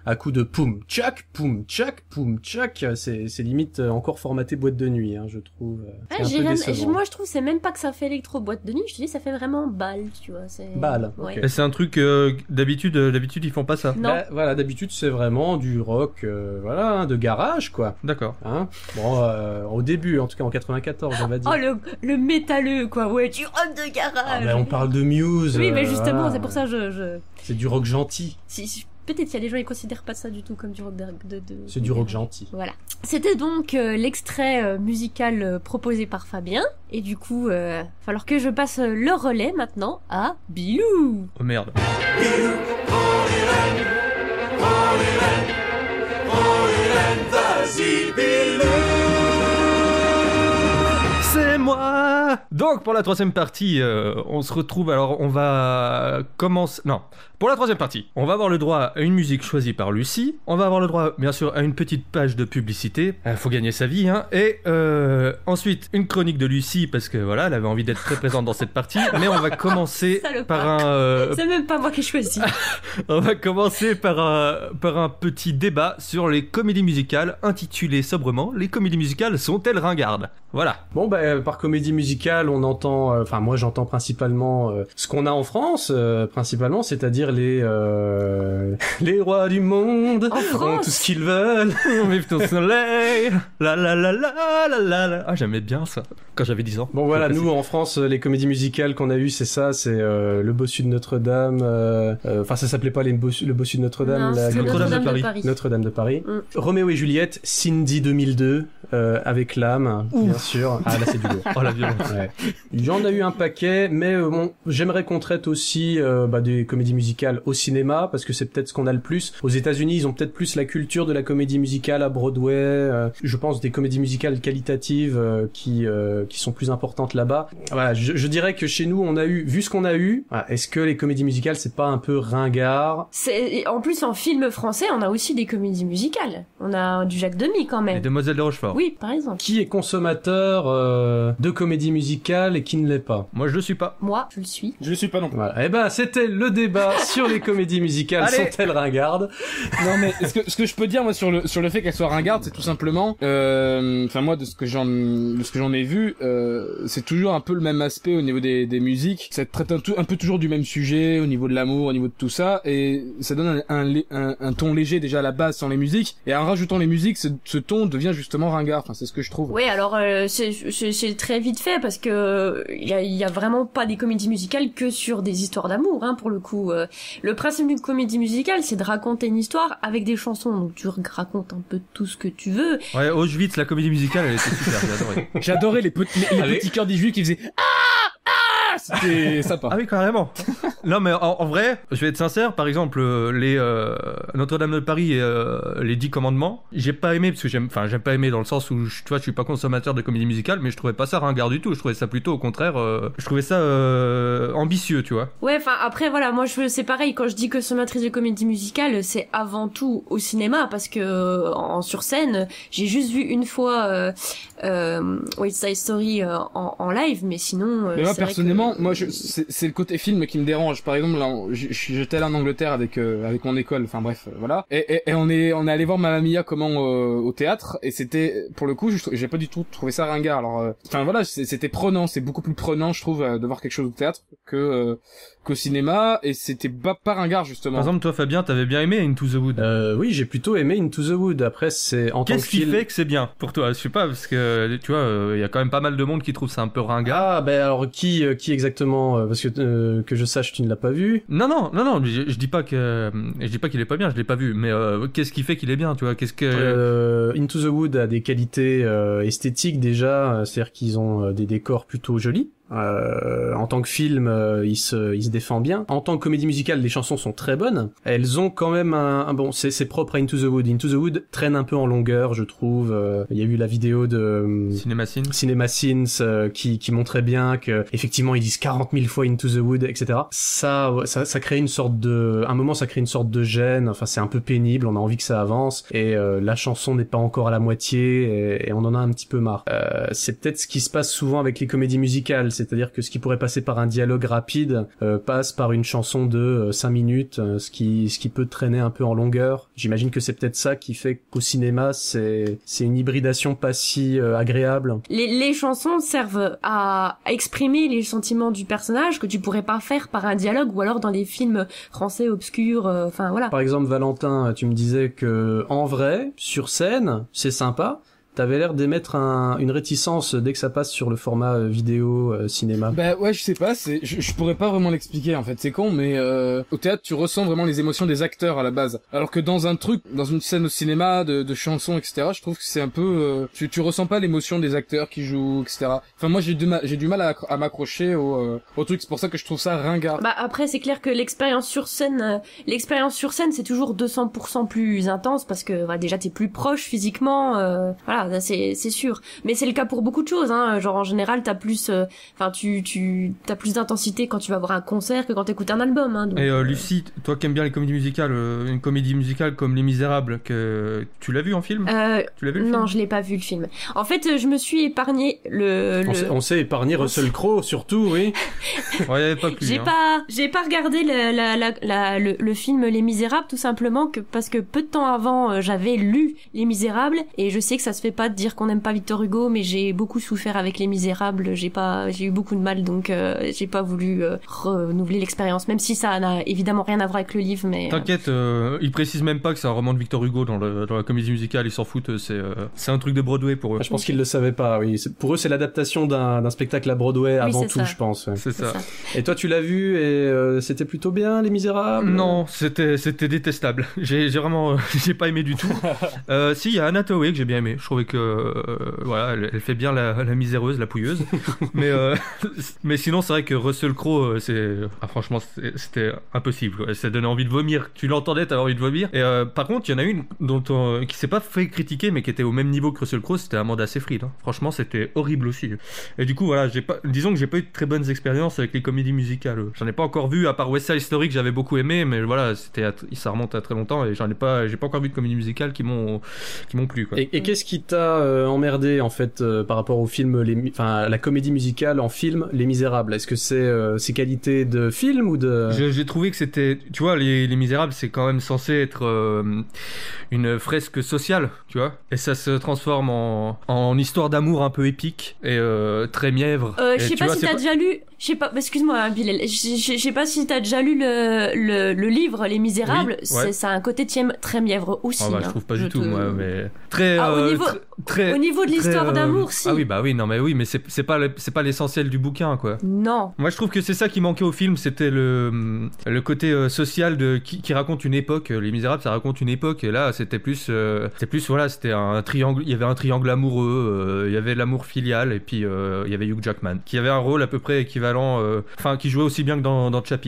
à coup de poum tchac, poum tchac, poum tchac. C'est c'est limite euh, encore formaté boîte de nuit, hein, je trouve. C'est Ah, un j'ai peu même- décevant. moi je trouve c'est même pas que ça fait électro boîte de nuit, je te dis ça fait vraiment balle, tu vois. C'est... Balle, Ouais. ok. Et c'est un truc euh, d'habitude, euh, d'habitude ils font pas ça. Non. Bah, voilà, d'habitude c'est vraiment du rock, euh, voilà, hein, de garage quoi. D'accord. Hein bon, euh, au début, en tout cas en quatre-vingt-quatorze, on va dire. Oh le, le métalleux quoi, ouais, du rock de garage. Ah, ben, on parle de Muse. Oui, mais euh, justement, voilà. c'est pour ça que je... je... C'est du rock gentil. Si, si- peut-être qu'il y a des gens qui considèrent pas ça du tout comme du rock de... de, de- C'est du rock gentil. Voilà. C'était donc euh, l'extrait euh, musical euh, proposé par Fabien. Et du coup, euh, va falloir que je passe euh, le relais maintenant à Bilou. Oh merde. C'est moi. Donc pour la troisième partie, euh, on se retrouve. Alors on va commencer. Non, pour la troisième partie, on va avoir le droit à une musique choisie par Lucie. On va avoir le droit, bien sûr, à une petite page de publicité. Il faut gagner sa vie, hein. Et euh, ensuite une chronique de Lucie parce que voilà, elle avait envie d'être très présente dans cette partie. Mais on va commencer Salopard. par un. euh, C'est même pas moi qui ai choisi. on va commencer par un, par un petit débat sur les comédies musicales intitulé sobrement « Les comédies musicales sont-elles ringardes ?» Voilà. Bon, bah, par comédie musicale, on entend, euh, enfin, moi, j'entends principalement euh, ce qu'on a en France, euh, principalement, c'est-à-dire les euh, les rois du monde En ont France tout ce qu'ils veulent. Vive ton soleil, la la la la la la la. Ah, j'aimais bien ça, quand j'avais dix ans. Bon, voilà, Je nous, en France, les comédies musicales qu'on a eues, c'est ça, c'est euh, Le Bossu de Notre-Dame, euh, euh, enfin, ça s'appelait pas les Bossu, Le Bossu de Notre-Dame, Non, la- c'est Notre-Dame de Notre-Dame Paris. Notre-Dame de Paris. Mm. Roméo et Juliette, Cindy deux mille deux, euh, avec l'âme, bien sûr. Ah, là, c'est du lourd. Oh la violence. Ouais. Il y en a eu un paquet, mais euh, bon, j'aimerais qu'on traite aussi euh, bah, des comédies musicales au cinéma, parce que c'est peut-être ce qu'on a le plus. Aux États-Unis, ils ont peut-être plus la culture de la comédie musicale à Broadway. euh, je pense des comédies musicales qualitatives euh, qui euh, qui sont plus importantes là-bas. Voilà, je, je dirais que chez nous, on a eu, vu ce qu'on a eu, voilà, est-ce que les comédies musicales, c'est pas un peu ringard? C'est... En plus, en film français, on a aussi des comédies musicales. On a du Jacques Demy quand Les même. Demoiselles de Rochefort. Oui, par exemple. Qui est consommateur euh, de comédie musicale et qui ne l'est pas? Moi, je le suis pas. Moi, je le suis. Je le suis pas non plus. Voilà. Eh ben, c'était le débat sur les comédies musicales. Allez. Sont-elles ringardes? Non mais ce que ce que je peux dire moi sur le sur le fait qu'elle soit ringarde, c'est tout simplement, euh, enfin moi de ce que j'en de ce que j'en ai vu, euh, c'est toujours un peu le même aspect au niveau des des musiques. Ça traite un, tout, un peu toujours du même sujet au niveau de l'amour, au niveau de tout ça, et ça donne un un, un, un ton léger déjà à la base sans les musiques, et en rajoutant les musiques, ce, ce ton devient justement ringard. Enfin c'est ce que je trouve. Oui, alors euh, c'est, c'est, c'est très vite fait parce que euh, il y a, y a vraiment pas des comédies musicales que sur des histoires d'amour, hein, pour le coup. Euh, le principe d'une comédie musicale, c'est de raconter une histoire avec des chansons. Donc tu racontes un peu tout ce que tu veux. Ouais, Auschwitz, la comédie musicale, elle était super, j'ai adoré. J'adorais les, petits les, les Allez. petits cœurs des juifs qui faisaient ah ah, c'était sympa. Ah oui, carrément. Non, mais en, en vrai, je vais être sincère, par exemple, euh, les euh, Notre-Dame de Paris et euh, les Dix Commandements, j'ai pas aimé, parce que j'aime, enfin, j'aime pas aimé dans le sens où, je, tu vois, je suis pas consommateur de comédie musicale, mais je trouvais pas ça ringard du tout, je trouvais ça plutôt, au contraire, euh, je trouvais ça euh, ambitieux, tu vois. Ouais, enfin après voilà, moi je c'est pareil quand je dis que consommatrice de comédie musicale, c'est avant tout au cinéma parce que euh, en sur scène, j'ai juste vu une fois euh, euh, West Side Story euh, en, en live, mais sinon. Euh, Mais moi c'est vrai personnellement, que... moi je, c'est, c'est le côté film qui me dérange. Par exemple, là, on- j- j'étais allé en Angleterre avec euh, avec mon école, enfin bref, euh, voilà. Et, et, et on est on est allé voir Mamma Mia comment euh, au théâtre, et c'était pour le coup, je, trou- j'ai pas du tout trouvé ça ringard. Alors, euh, enfin voilà, c'est- c'était prenant, c'est beaucoup plus prenant, je trouve, euh, de voir quelque chose au théâtre que euh, qu'au cinéma, et c'était pas, pas ringard justement. Par exemple, toi, Fabien, t'avais bien aimé Into the Wood. Euh, oui, j'ai plutôt aimé Into the Wood. Après, c'est en tant que Qu'est-ce qui film. fait que c'est bien pour toi? Je sais pas, parce que tu vois, il y a quand même pas mal de monde qui trouve ça un peu ringard. Ah, ben alors qui, euh, qui exactement euh, Parce que euh, que je sache, tu ne l'as pas vu. Non, non, non, non, je, je dis pas que, je dis pas qu'il est pas bien, je l'ai pas vu, mais euh, qu'est-ce qui fait qu'il est bien, tu vois? Qu'est-ce que Euh, Into the Wood a des qualités euh, esthétiques déjà, euh, c'est-à-dire qu'ils ont euh, des décors plutôt jolis. Euh, en tant que film, euh, il se, il se défend bien. En tant que comédie musicale, les chansons sont très bonnes. Elles ont quand même un, un bon, c'est, c'est propre à Into the Wood. Into the Wood traîne un peu en longueur, je trouve. Euh, il y a eu la vidéo de euh, Cinema Sins. Cinema Sins euh, qui, qui montrait bien que effectivement ils disent quarante mille fois Into the Wood, et cetera. Ça, ouais, ça, ça crée une sorte de, à un moment ça crée une sorte de gêne. Enfin, c'est un peu pénible. On a envie que ça avance et euh, la chanson n'est pas encore à la moitié et, et on en a un petit peu marre. Euh, c'est peut-être ce qui se passe souvent avec les comédies musicales. c'est-à-dire que ce qui pourrait passer par un dialogue rapide euh, passe par une chanson de euh, cinq minutes, euh, ce qui ce qui peut traîner un peu en longueur. J'imagine que c'est peut-être ça qui fait qu'au cinéma c'est c'est une hybridation pas si euh, agréable. Les, les chansons servent à, à exprimer les sentiments du personnage que tu pourrais pas faire par un dialogue ou alors dans des films français obscurs, enfin euh, voilà. Par exemple, Valentin, tu me disais que en vrai, sur scène, c'est sympa. T'avais l'air d'émettre un, une réticence dès que ça passe sur le format euh, vidéo euh, cinéma. Bah ouais, je sais pas, c'est, je, je pourrais pas vraiment l'expliquer en fait, c'est con, mais euh, au théâtre tu ressens vraiment les émotions des acteurs à la base, alors que dans un truc, dans une scène au cinéma, de, de chansons, et cetera, je trouve que c'est un peu, euh, tu, tu ressens pas l'émotion des acteurs qui jouent, et cetera. Enfin moi j'ai du mal, j'ai du mal à, à m'accrocher au, euh, au truc, c'est pour ça que je trouve ça ringard. Bah après c'est clair que l'expérience sur scène, euh, l'expérience sur scène c'est toujours deux cents pour cent plus intense parce que bah, déjà t'es plus proche physiquement, euh, voilà, c'est c'est sûr. Mais c'est le cas pour beaucoup de choses, hein. Genre en général t'as plus, enfin euh, tu tu t'as plus d'intensité quand tu vas voir un concert que quand t'écoutes un album. Hein, donc, Et euh, euh... Lucie, toi qui aimes bien les comédies musicales, euh, une comédie musicale comme Les Misérables, que tu l'as vu en film euh, Tu l'as vu le Non, film je l'ai pas vu le film. En fait, je me suis épargné le. le... On, s'est, on s'est épargné Russell Crowe surtout, oui. Ouais, y avait pas plus. J'ai hein. pas, j'ai pas regardé le, la, la, la, le, le film Les Misérables tout simplement que parce que peu de temps avant euh, j'avais lu Les Misérables et je sais que ça se fait pas de dire qu'on n'aime pas Victor Hugo, mais j'ai beaucoup souffert avec Les Misérables. J'ai pas, j'ai eu beaucoup de mal, donc euh, j'ai pas voulu euh, renouveler l'expérience, même si ça n'a évidemment rien à voir avec le livre. Mais t'inquiète, euh, ils précisent même pas que c'est un roman de Victor Hugo dans, le, dans la comédie musicale. Ils s'en foutent. C'est, euh, c'est un truc de Broadway pour eux. Ah, je pense okay. qu'ils le savaient pas. Oui, c'est, pour eux c'est l'adaptation d'un, d'un spectacle à Broadway avant oui, tout, ça. je pense. Ouais. C'est, c'est ça. ça. Et toi, tu l'as vu et euh, c'était plutôt bien, Les Misérables? Non, c'était c'était détestable. J'ai j'ai vraiment euh, j'ai pas aimé du tout. euh, si, il y a Anna Thaoué que j'ai bien aimé. Je trouvais que euh, voilà, elle, elle fait bien la, la miséreuse, la pouilleuse. mais euh, mais sinon, c'est vrai que Russell Crowe, c'est ah, franchement c'était impossible. Quoi. Ça donnait envie de vomir. Tu l'entendais, t'avais envie de vomir. Et euh, par contre, il y en a une dont on, qui s'est pas fait critiquer, mais qui était au même niveau que Russell Crowe. C'était Amanda Seyfried. Hein. Franchement, c'était horrible aussi. Et du coup, voilà, j'ai pas, disons que j'ai pas eu de très bonnes expériences avec les comédies musicales. J'en ai pas encore vu, à part West Side Story que j'avais beaucoup aimé, mais voilà, c'était, ça remonte à très longtemps et j'en ai pas, j'ai pas encore vu de comédies musicales qui m'ont, qui m'ont plu. Quoi. Et, et qu'est-ce qui t'a euh, emmerdé en fait euh, par rapport au film, les, enfin la comédie musicale en film, Les Misérables? Est-ce que c'est euh, ses qualités de film ou de? Je, j'ai trouvé que c'était, tu vois, les, les Misérables, c'est quand même censé être euh, une fresque sociale, tu vois, et ça se transforme en, en histoire d'amour un peu épique et euh, très mièvre. Euh, je sais pas vois, si t'as pas... déjà lu. Je sais pas, excuse-moi, Bilal. Je sais pas si t'as déjà lu le, le, le livre Les Misérables. Oui, ouais. c'est, ça a un côté très mièvre aussi. Oh bah, hein. je trouve pas je du te... tout, moi, mais très. Ah, euh, au niveau, très, au niveau de l'histoire très, d'amour, euh... si. Ah oui, bah oui, non, mais oui, mais c'est, c'est pas, c'est pas l'essentiel du bouquin, quoi. Non. Moi, je trouve que c'est ça qui manquait au film, c'était le, le côté euh, social de qui, qui raconte une époque. Les Misérables, ça raconte une époque, et là, c'était plus, euh, c'était plus, voilà, c'était un triangle. Il y avait un triangle amoureux, euh, il y avait l'amour filial, et puis euh, il y avait Hugh Jackman, qui avait un rôle à peu près équivalent. Enfin, euh, qui jouait aussi bien que dans, dans Chappie.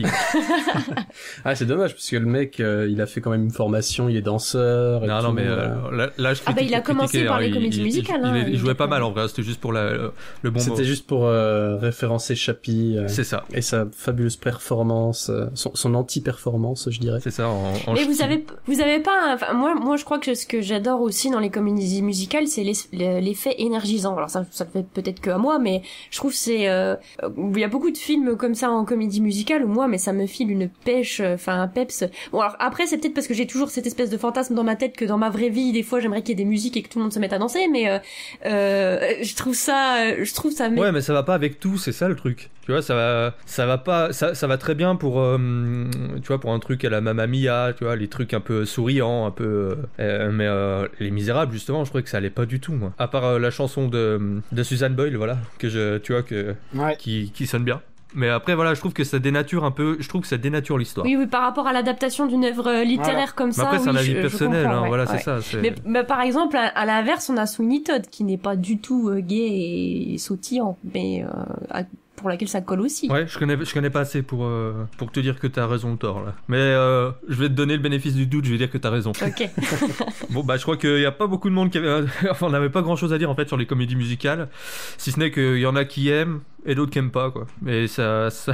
Ah, c'est dommage parce que le mec, euh, il a fait quand même une formation, il est danseur. Et non, tout, non, mais euh... là, là, je ah bah il a commencé par les comédies il, musicales. Il, hein, il, il, il jouait pas mal en vrai. C'était juste pour la, le bon. C'était mot. juste pour euh, référencer Chappie. Euh, c'est ça. Et sa fabuleuse performance, euh, son, son anti-performance, je dirais. C'est ça. En, en mais vous avez, vous avez pas. Enfin, moi, moi, je crois que ce que j'adore aussi dans les comédies musicales, c'est les, l'effet énergisant. Alors ça, ça fait peut-être que à moi, mais je trouve que c'est. Euh, il y a beaucoup de films comme ça en comédie musicale où moi, mais ça me file une pêche, enfin un peps. Bon alors après, c'est peut-être parce que j'ai toujours cette espèce de fantasme dans ma tête que dans ma vraie vie, des fois, j'aimerais qu'il y ait des musiques et que tout le monde se mette à danser, mais euh, euh, je trouve ça, je trouve ça. Ouais, mais ça va pas avec tout, c'est ça le truc. Tu vois, ça va, ça va pas, ça, ça va très bien pour, euh, tu vois, pour un truc à la Mamma Mia, tu vois, les trucs un peu souriants, un peu, euh, mais euh, Les Misérables justement, je trouvais que ça allait pas du tout, moi. À part euh, la chanson de de Suzanne Boyle, voilà, que je, tu vois, que ouais. qui qui sonne bien. Mais après, voilà, je trouve que ça dénature un peu, je trouve que ça dénature l'histoire. Oui, oui, par rapport à l'adaptation d'une œuvre littéraire voilà. comme ça. Mais après, oui, c'est un avis je, personnel, je hein, ouais, voilà, ouais. c'est ça. C'est... Mais, mais par exemple, à, à l'inverse, on a Sweeney Todd, qui n'est pas du tout euh, gay et sautillant, mais euh, à, pour laquelle ça colle aussi. Ouais, je connais, je connais pas assez pour, euh, pour te dire que t'as raison ou tort, là. Mais euh, je vais te donner le bénéfice du doute, je vais dire que t'as raison. Ok. Bon, bah, je crois qu'il y a pas beaucoup de monde qui avait... Enfin, on n'avait pas grand-chose à dire, en fait, sur les comédies musicales, si ce n'est qu'il y en a qui aiment, et d'autres qui aiment pas, quoi. Mais ça, ça,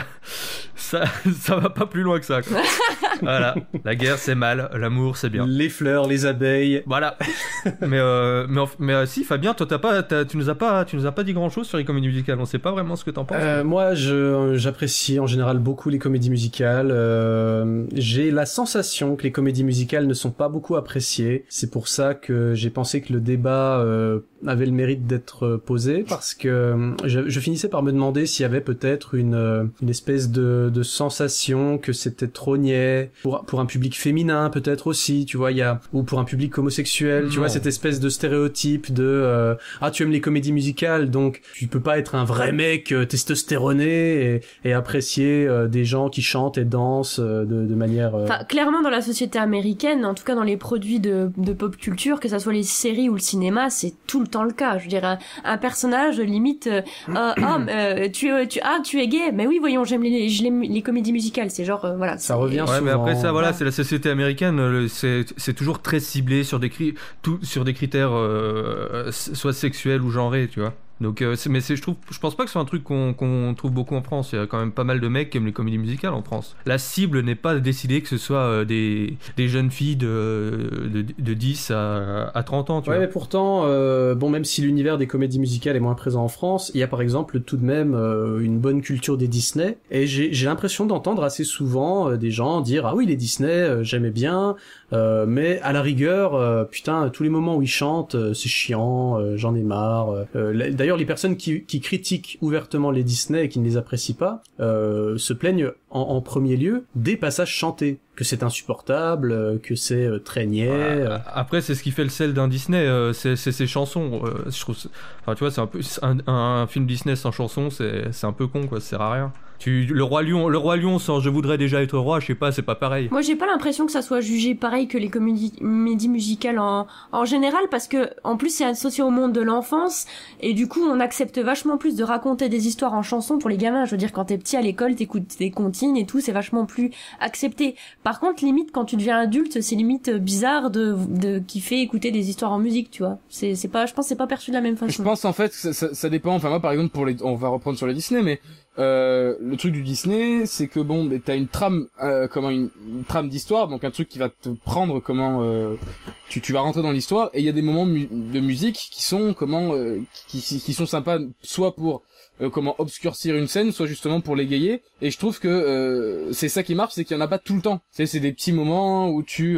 ça, ça va pas plus loin que ça, quoi. Voilà, la guerre c'est mal, l'amour c'est bien. Les fleurs, les abeilles. Voilà. mais euh, mais, mais euh, si Fabien, toi t'as pas, t'as, tu nous as pas, tu nous as pas dit grand chose sur les comédies musicales. On sait pas vraiment ce que t'en penses. Euh, moi, je, j'apprécie en général beaucoup les comédies musicales. Euh, j'ai la sensation que les comédies musicales ne sont pas beaucoup appréciées. C'est pour ça que j'ai pensé que le débat euh, avait le mérite d'être posé, parce que je, je finissais par me demander s'il y avait peut-être une, une espèce de, de sensation que c'était trop niais pour pour un public féminin, peut-être aussi, tu vois, il y a, ou pour un public homosexuel, tu Non. vois, cette espèce de stéréotype de euh, ah, tu aimes les comédies musicales, donc tu peux pas être un vrai mec euh, testostéroné et, et apprécier euh, des gens qui chantent et dansent euh, de, de manière euh... Enfin, clairement, dans la société américaine, en tout cas dans les produits de, de pop culture, que ça soit les séries ou le cinéma, c'est tout le temps le cas. Je veux dire, un, un personnage limite, euh, ah, ah, euh, tu, tu, ah, tu es gay, mais oui, voyons, j'aime les, j'aime les comédies musicales. C'est genre, euh, voilà. Ça revient Ouais, souvent. mais après ça, voilà, Ouais. c'est la société américaine. le- C'est, c'est toujours très ciblé sur des cri- tout, sur des critères euh, soit sexuels ou genrés, tu vois. Donc, euh, c'est, mais c'est, je trouve, je pense pas que c'est un truc qu'on, qu'on trouve beaucoup en France. Il y a quand même pas mal de mecs qui aiment les comédies musicales en France. La cible n'est pas décidée que ce soit euh, des, des jeunes filles de, de, de dix à, à trente ans, tu Ouais, vois. mais pourtant, euh, bon, même si l'univers des comédies musicales est moins présent en France, il y a par exemple tout de même euh, une bonne culture des Disney, et j'ai, j'ai l'impression d'entendre assez souvent euh, des gens dire ah oui, les Disney, euh, j'aimais bien, euh, mais à la rigueur, euh, putain, tous les moments où ils chantent, euh, c'est chiant, euh, j'en ai marre. Euh, la- D'ailleurs, les personnes qui, qui critiquent ouvertement les Disney et qui ne les apprécient pas euh, se plaignent en, en premier lieu des passages chantés, que c'est insupportable, euh, que c'est euh, très niais. euh. Après, c'est ce qui fait le sel d'un Disney, euh, c'est, c'est ses chansons. euh, je trouve, c'est- enfin, tu vois, c'est un peu un, un film Disney sans chanson, c'est, c'est un peu con, quoi. Ça sert à rien. Tu, le roi lion, le roi lion sans je voudrais déjà être roi, je sais pas, c'est pas pareil. Moi, j'ai pas l'impression que ça soit jugé pareil que les comédies comédies musicales en, en général, parce que, en plus, c'est associé au monde de l'enfance, et du coup, on accepte vachement plus de raconter des histoires en chanson pour les gamins. Je veux dire, quand t'es petit à l'école, t'écoutes des comptines et tout, c'est vachement plus accepté. Par contre, limite, quand tu deviens adulte, c'est limite bizarre de, de kiffer écouter des histoires en musique, tu vois. C'est, c'est pas, je pense que c'est pas perçu de la même façon. Je pense en fait que ça, ça, ça dépend. Enfin moi par exemple pour les, on va reprendre sur les Disney, mais euh, le truc du Disney, c'est que bon, mais t'as une trame, euh, comment une, une trame d'histoire, donc un truc qui va te prendre comment euh, tu, tu vas rentrer dans l'histoire, et il y a des moments mu- de musique qui sont comment euh, qui, qui, qui sont sympas, soit pour euh, comment obscurcir une scène, soit justement pour l'égayer. Et je trouve que euh, c'est ça qui marche, c'est qu'il y en a pas tout le temps. C'est c'est des petits moments où tu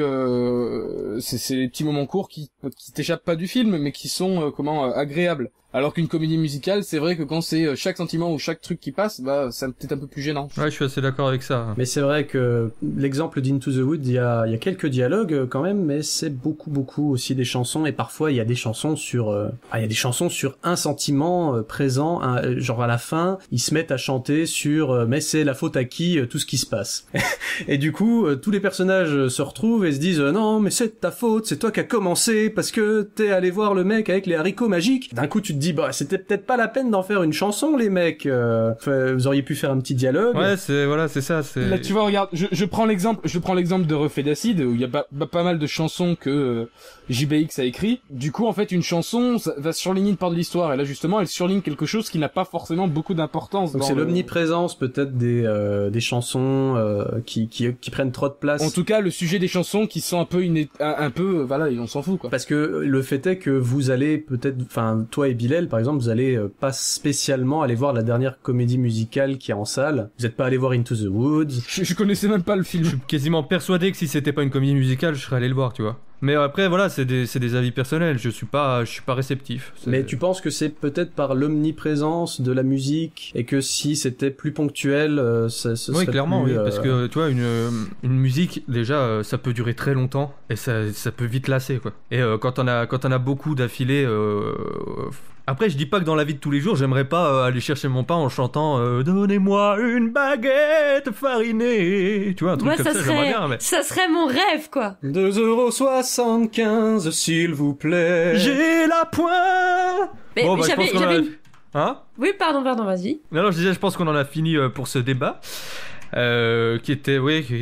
euh, c'est c'est des petits moments courts qui qui t'échappent pas du film, mais qui sont euh, comment euh, agréables. Alors qu'une comédie musicale, c'est vrai que quand c'est euh, chaque sentiment ou chaque truc qui passe, bah c'est peut-être un peu plus gênant. Ouais, je suis assez d'accord avec ça. Mais c'est vrai que l'exemple d'Into the Wood, il y a, il y a quelques dialogues euh, quand même, mais c'est beaucoup, beaucoup aussi des chansons, et parfois il y a des chansons sur, euh, ah, il y a des chansons sur un sentiment euh, présent, un- euh, genre à la fin, ils se mettent à chanter sur, euh, mais c'est la faute à qui, euh, tout ce qui se passe. Et du coup, euh, tous les personnages euh, se retrouvent et se disent, euh, non, mais c'est de ta faute, c'est toi qui as commencé, parce que t'es allé voir le mec avec les haricots magiques. D'un coup, tu te dis, bah, c'était peut-être pas la peine d'en faire une chanson, les mecs, euh, enfin, vous auriez pu faire un petit dialogue. Ouais, c'est voilà, c'est ça. C'est... Là, tu vois, regarde, je, je prends l'exemple, je prends l'exemple de Refait d'acide où il y a pas, pas, pas mal de chansons que euh, J B X a écrit. Du coup, en fait, une chanson ça va surligner une part de l'histoire, et là justement, elle surligne quelque chose qui n'a pas forcément beaucoup d'importance. Donc dans c'est le- l'omniprésence peut-être des euh, des chansons euh, qui, qui qui prennent trop de place. En tout cas, le sujet des chansons qui sont un peu iné... un, un peu, euh, voilà, on s'en fout quoi. Parce que le fait est que vous allez peut-être, enfin toi et Bilal par exemple, vous allez euh, pas spécialement aller voir la dernière comédie musicale qui est en salle. Vous êtes pas allé voir Into the Woods. Je, je connaissais même pas le film. Je suis quasiment persuadé que si c'était pas une comédie musicale, je serais allé le voir, tu vois. Mais après, voilà, c'est des, c'est des avis personnels. Je suis pas, je suis pas réceptif. C'est... Mais tu penses que c'est peut-être par l'omniprésence de la musique et que si c'était plus ponctuel, euh, ça, ce Oui, serait clairement, plus, oui, euh, parce que tu vois, une, une musique, déjà, euh, ça peut durer très longtemps et ça, ça peut vite lasser, quoi. Et euh, quand on a, quand on a beaucoup d'affilés. Euh, Après, je dis pas que dans la vie de tous les jours, j'aimerais pas euh, aller chercher mon pain en chantant euh, donnez-moi une baguette farinée. Tu vois, un truc Moi, comme ça, ça, serait, j'aimerais bien. Mais... ça serait mon rêve, quoi. deux euros soixante-quinze, s'il vous plaît. J'ai la pointe. Mais Bon, bah, je j'avais, pense qu'on j'avais a... une... Hein? Oui, pardon, pardon, vas-y. Non, non, je disais, je pense qu'on en a fini euh, pour ce débat. Euh, qui était, oui, qui,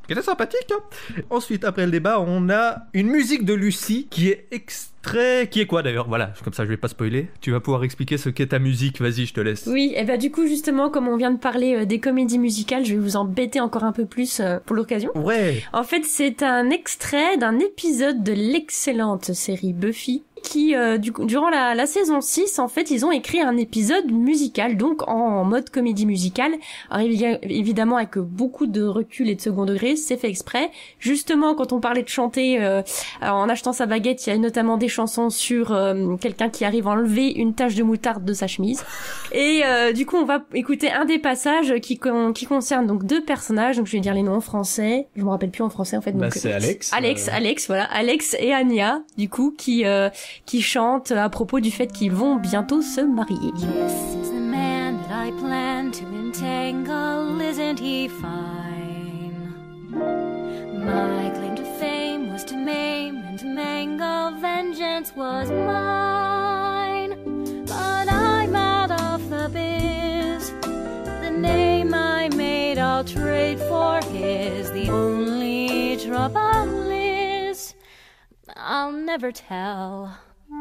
qui était sympathique. Hein. Ensuite, après le débat, on a une musique de Lucie qui est extrait... Qui est quoi d'ailleurs? Voilà, comme ça je vais pas spoiler. Tu vas pouvoir expliquer ce qu'est ta musique, vas-y, je te laisse. Oui, et bah du coup, justement, comme on vient de parler euh, des comédies musicales, je vais vous embêter encore un peu plus euh, pour l'occasion. Ouais. En fait, c'est un extrait d'un épisode de l'excellente série Buffy, qui, euh, du coup, durant la, la saison six, en fait, ils ont écrit un épisode musical, donc en, en mode comédie musicale. Alors, évi- évidemment, avec beaucoup de recul et de second degré, c'est fait exprès. Justement, quand on parlait de chanter euh, en achetant sa baguette, il y a notamment des chansons sur euh, quelqu'un qui arrive à enlever une tache de moutarde de sa chemise. Et euh, du coup, on va écouter un des passages qui, con- qui concerne donc deux personnages. Donc, je vais dire les noms en français. Je me rappelle plus en français, en fait. Bah, donc, c'est Alex. Alex, euh... Alex, voilà. Alex et Anya, du coup, qui... Euh, qui chante à propos du fait qu'ils vont bientôt se marier. This is the man that I plan to entangle, isn't he fine? My claim to fame was to maim and to mangle, vengeance was mine. But I'm out of the biz, the name I made I'll trade for his. The only trouble is I'll never tell.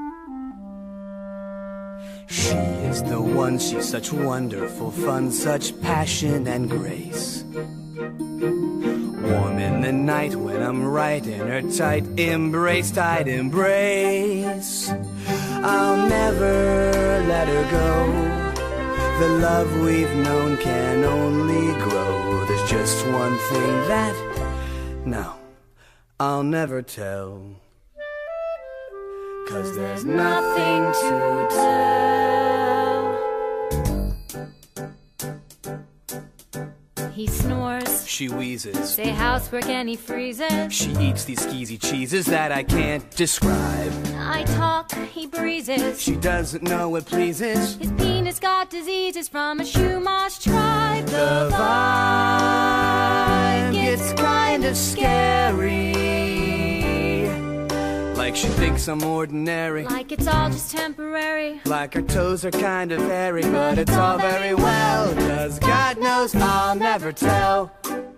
She is the one, she's such wonderful fun, such passion and grace. Warm in the night when I'm right in her tight embrace, tight embrace. I'll never let her go. The love we've known can only grow. There's just one thing that, no, I'll never tell. 'Cause there's nothing to tell. He snores. She wheezes. Say housework and he freezes. She eats these skeezy cheeses that I can't describe. I talk, he breezes. She doesn't know what pleases. His penis got diseases from a Chumash tribe. The vibe gets kind of scary. Like she thinks I'm ordinary. Like it's all just temporary. Like her toes are kind of hairy. But it's all very well, 'cause God knows I'll never tell.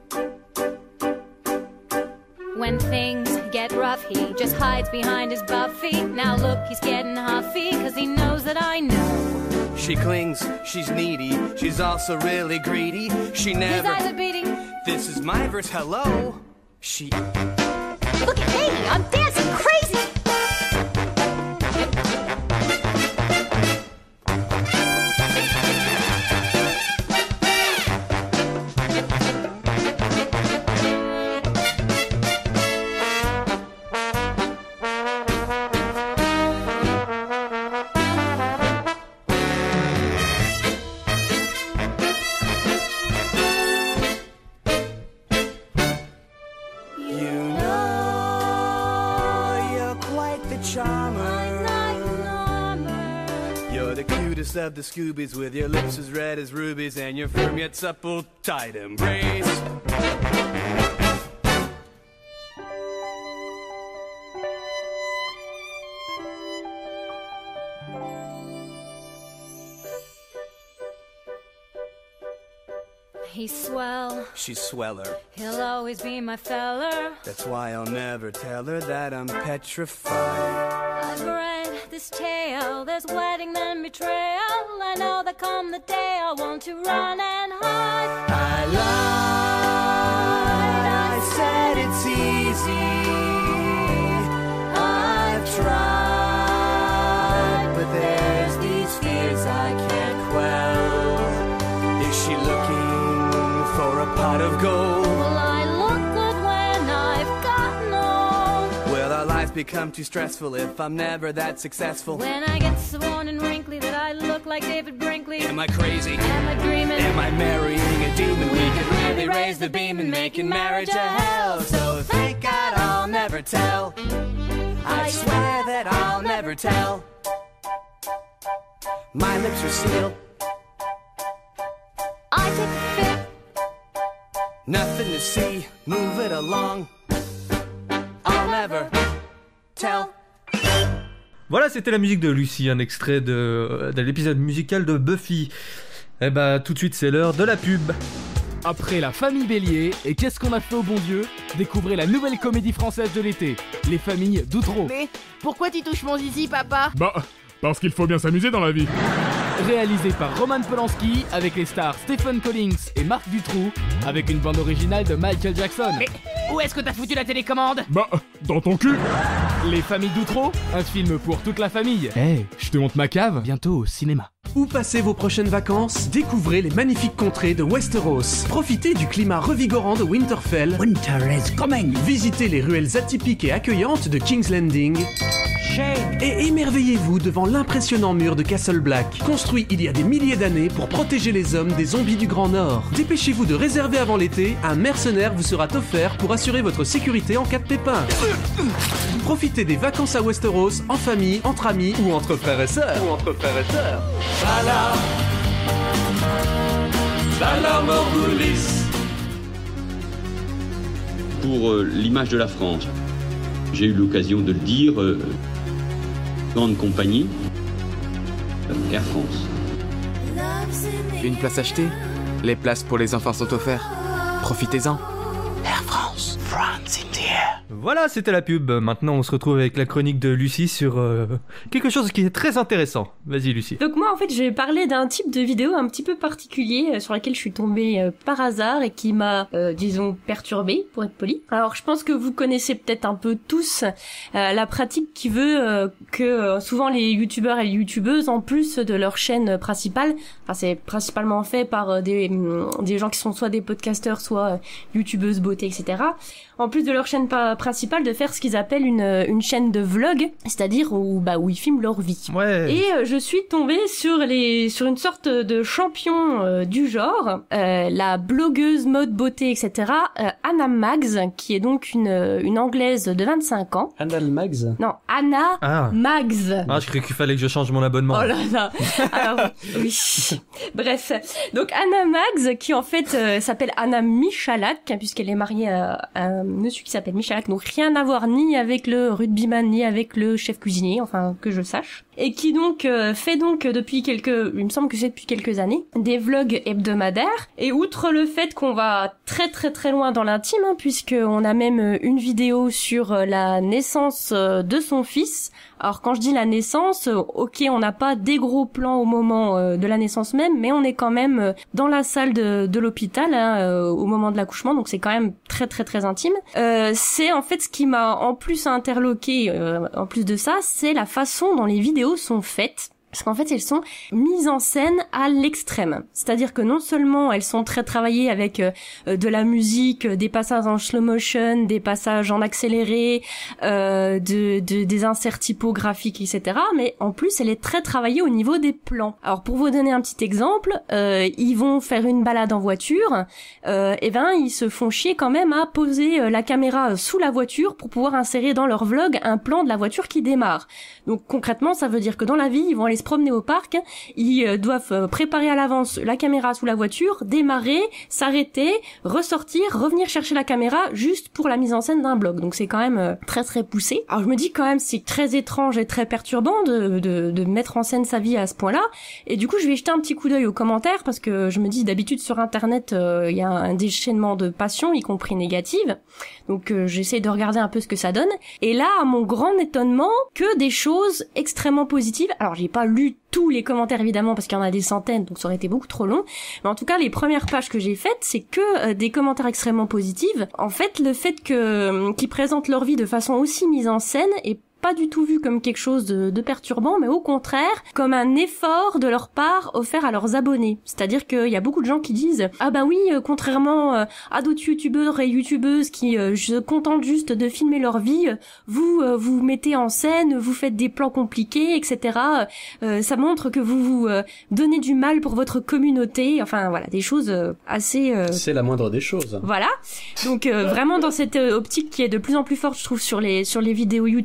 When things get rough, he just hides behind his Buffy. Now look, he's getting huffy, 'cause he knows that I know. She clings, she's needy. She's also really greedy. She never... His eyes are beating. This is my verse, hello. She... Look at me, I'm dancing crazy. Of the Scoobies with your lips as red as rubies and your firm yet supple tight embrace. He's swell. She's sweller. He'll always be my feller. That's why I'll never tell her that I'm petrified. I've read this tale, there's wedding then betrayal. I know that come the day I want to run and hide. I lied, I said it's easy. I've tried, but there's these fears I can't quell. Is she looking for a pot of gold? Will I look good when I've gotten old? Will our lives become too stressful if I'm never that successful? When I get so worn and wrinkly that I look like David Brinkley. Am I crazy? Am I dreaming? Am I marrying a demon? We could really raise the beam and making marriage a hell. So thank God I'll never tell. I swear that I'll never tell. My lips are sealed. I take the fit. Nothing to see, move it along. I'll never tell. Voilà, c'était la musique de Lucie, un extrait de, de l'épisode musical de Buffy. Et bah, tout de suite, c'est l'heure de la pub. Après La Famille Bélier et Qu'est-ce qu'on a fait au bon Dieu, découvrez la nouvelle comédie française de l'été, Les Familles d'Outreau. Mais pourquoi tu touches mon zizi, papa? Bah, parce qu'il faut bien s'amuser dans la vie. Réalisé par Roman Polanski avec les stars Stephen Collins et Marc Dutroux, avec une bande originale de Michael Jackson. Mais où est-ce que t'as foutu la télécommande? Bah, dans ton cul. Les Familles d'Outreau, un film pour toute la famille. Eh, hey, je te montre ma cave, bientôt au cinéma. Où passez vos prochaines vacances? Découvrez les magnifiques contrées de Westeros. Profitez du climat revigorant de Winterfell. Winter is coming. Visitez les ruelles atypiques et accueillantes de King's Landing. Shade. Et émerveillez-vous devant l'impressionnant mur de Castle Black, construit il y a des milliers d'années pour protéger les hommes des zombies du Grand Nord. Dépêchez-vous de réserver avant l'été, un mercenaire vous sera offert pour assurer votre sécurité en cas de pépin. Profitez des vacances à Westeros en famille, entre amis ou entre frères et sœurs. Ou entre frères et sœurs. Salam, salam Morgulis. Pour euh, l'image de la France, j'ai eu l'occasion de le dire, euh, grande compagnie, euh, Air France. Une place achetée, les places pour les enfants sont offertes. Profitez-en. Air France, France in the air. Voilà, c'était la pub. Maintenant, on se retrouve avec la chronique de Lucie sur euh, quelque chose qui est très intéressant. Vas-y, Lucie. Donc moi, en fait, je vais parler d'un type de vidéo un petit peu particulier euh, sur laquelle je suis tombée euh, par hasard et qui m'a, euh, disons, perturbée, pour être poli. Alors, je pense que vous connaissez peut-être un peu tous euh, la pratique qui veut euh, que euh, souvent les youtubeurs et les youtubeuses, en plus de leur chaîne principale, enfin, c'est principalement fait par euh, des, des gens qui sont soit des podcasteurs, soit euh, youtubeuses beauté, et cetera. En plus de leur chaîne pa- principale, de faire ce qu'ils appellent une, une chaîne de vlog, c'est-à-dire où, bah, où ils filment leur vie. Ouais. Et euh, je suis tombée sur les, sur une sorte de champion euh, du genre, euh, la blogueuse mode beauté, et cetera. Euh, Anna Mags, qui est donc une, une anglaise de vingt-cinq ans. Anna Mags. Non, Anna ah. Mags. Ah, je croyais qu'il fallait que je change mon abonnement. Oh là là. Alors, oui. Bref. Donc Anna Mags, qui en fait euh, s'appelle Anna Michalak, puisqu'elle est mariée à un monsieur qui s'appelle Michalak, donc rien à voir ni avec le rugbyman ni avec le chef cuisinier, enfin que je sache, et qui donc euh, fait donc depuis quelques, il me semble que c'est depuis quelques années, des vlogs hebdomadaires. Et outre le fait qu'on va très très très loin dans l'intime, hein, puisque on a même une vidéo sur la naissance de son fils. Alors quand je dis la naissance, ok, on n'a pas des gros plans au moment euh, de la naissance même, mais on est quand même euh, dans la salle de, de l'hôpital hein, euh, au moment de l'accouchement, donc c'est quand même très très très intime. Euh, c'est en fait ce qui m'a en plus interloqué, euh, en plus de ça, c'est la façon dont les vidéos sont faites. Parce qu'en fait, elles sont mises en scène à l'extrême. C'est-à-dire que non seulement elles sont très travaillées avec euh, de la musique, des passages en slow motion, des passages en accéléré, euh, de, de, des inserts typographiques, et cetera. Mais en plus, elle est très travaillée au niveau des plans. Alors, pour vous donner un petit exemple, euh, ils vont faire une balade en voiture, euh, et ben ils se font chier quand même à poser euh, la caméra sous la voiture pour pouvoir insérer dans leur vlog un plan de la voiture qui démarre. Donc concrètement, ça veut dire que dans la vie, ils vont aller se promener au parc, ils euh, doivent euh, préparer à l'avance la caméra sous la voiture, démarrer, s'arrêter, ressortir, revenir chercher la caméra juste pour la mise en scène d'un vlog. Donc c'est quand même euh, très très poussé. Alors je me dis quand même c'est très étrange et très perturbant de, de, de mettre en scène sa vie à ce point-là. Et du coup je vais jeter un petit coup d'œil aux commentaires parce que je me dis d'habitude sur internet il euh, y a un déchaînement de passion, y compris négative. Donc euh, j'essaie de regarder un peu ce que ça donne. Et là, à mon grand étonnement, que des choses extrêmement positives. Alors j'ai pas lu tous les commentaires évidemment parce qu'il y en a des centaines, donc ça aurait été beaucoup trop long. Mais en tout cas, les premières pages que j'ai faites, c'est que euh, des commentaires extrêmement positifs. En fait, le fait que euh, qu'ils présentent leur vie de façon aussi mise en scène est pas du tout vu comme quelque chose de, de perturbant, mais au contraire, comme un effort de leur part offert à leurs abonnés. C'est-à-dire qu'il y a beaucoup de gens qui disent « Ah bah oui, euh, contrairement euh, à d'autres youtubeurs et youtubeuses qui euh, se contentent juste de filmer leur vie, euh, vous euh, vous mettez en scène, vous faites des plans compliqués, et cetera. Euh, ça montre que vous vous euh, donnez du mal pour votre communauté. » Enfin voilà, des choses euh, assez... Euh... C'est la moindre des choses. Voilà. Donc euh, vraiment dans cette euh, optique qui est de plus en plus forte, je trouve, sur les sur les vidéos YouTube de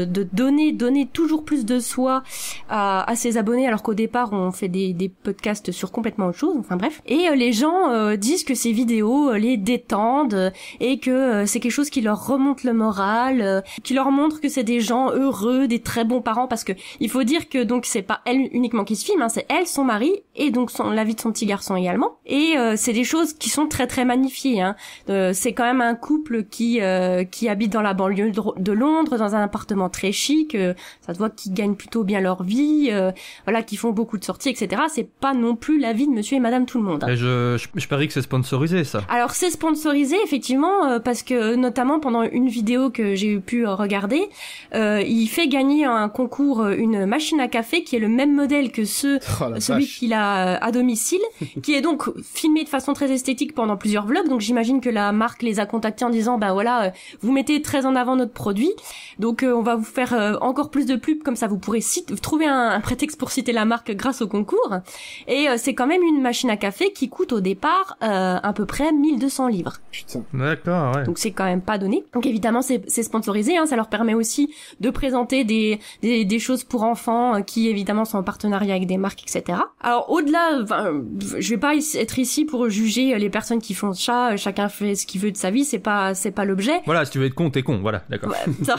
de, de donner, donner toujours plus de soi à, à ses abonnés, alors qu'au départ on fait des, des podcasts sur complètement autre chose. Enfin bref. Et euh, les gens euh, disent que ces vidéos euh, les détendent euh, et que euh, c'est quelque chose qui leur remonte le moral, euh, qui leur montre que c'est des gens heureux, des très bons parents, parce que il faut dire que donc c'est pas elle uniquement qui se filme, hein, c'est elle, son mari et donc son, la vie de son petit garçon également. Et euh, c'est des choses qui sont très très magnifiées. Hein. Euh, c'est quand même un couple qui euh, qui habite dans la banlieue de Londres, dans un appartement très chic. Euh, ça se voit qu'ils gagnent plutôt bien leur vie, euh, voilà, qu'ils font beaucoup de sorties, et cetera. C'est pas non plus la vie de Monsieur et Madame tout le monde. Hein. Et je, je je parie que c'est sponsorisé ça. Alors c'est sponsorisé effectivement euh, parce que notamment pendant une vidéo que j'ai pu euh, regarder, euh, il fait gagner un concours une machine à café qui est le même modèle que ceux oh, celui vache. qu'il a à domicile, qui est donc filmé de façon très esthétique pendant plusieurs vlogs. Donc j'imagine que la marque les a contactés en disant bah voilà, euh, vous mettez très en avant notre produit, donc euh, on va vous faire euh, encore plus de pubs, comme ça vous pourrez cite- trouver un, un prétexte pour citer la marque grâce au concours. Et euh, c'est quand même une machine à café qui coûte au départ euh, à peu près mille deux cents livres. Putain. D'accord, ouais. Donc c'est quand même pas donné. Donc évidemment c'est, c'est sponsorisé, hein, ça leur permet aussi de présenter des, des, des choses pour enfants euh, qui évidemment sont en partenariat avec des marques, et cetera. Alors au-delà, enfin, je vais pas être ici pour juger les personnes qui font ça, chacun fait ce qu'il veut de sa vie, c'est pas, c'est pas l'objet. Voilà, si tu veux être con, t'es con, voilà, d'accord. Ouais,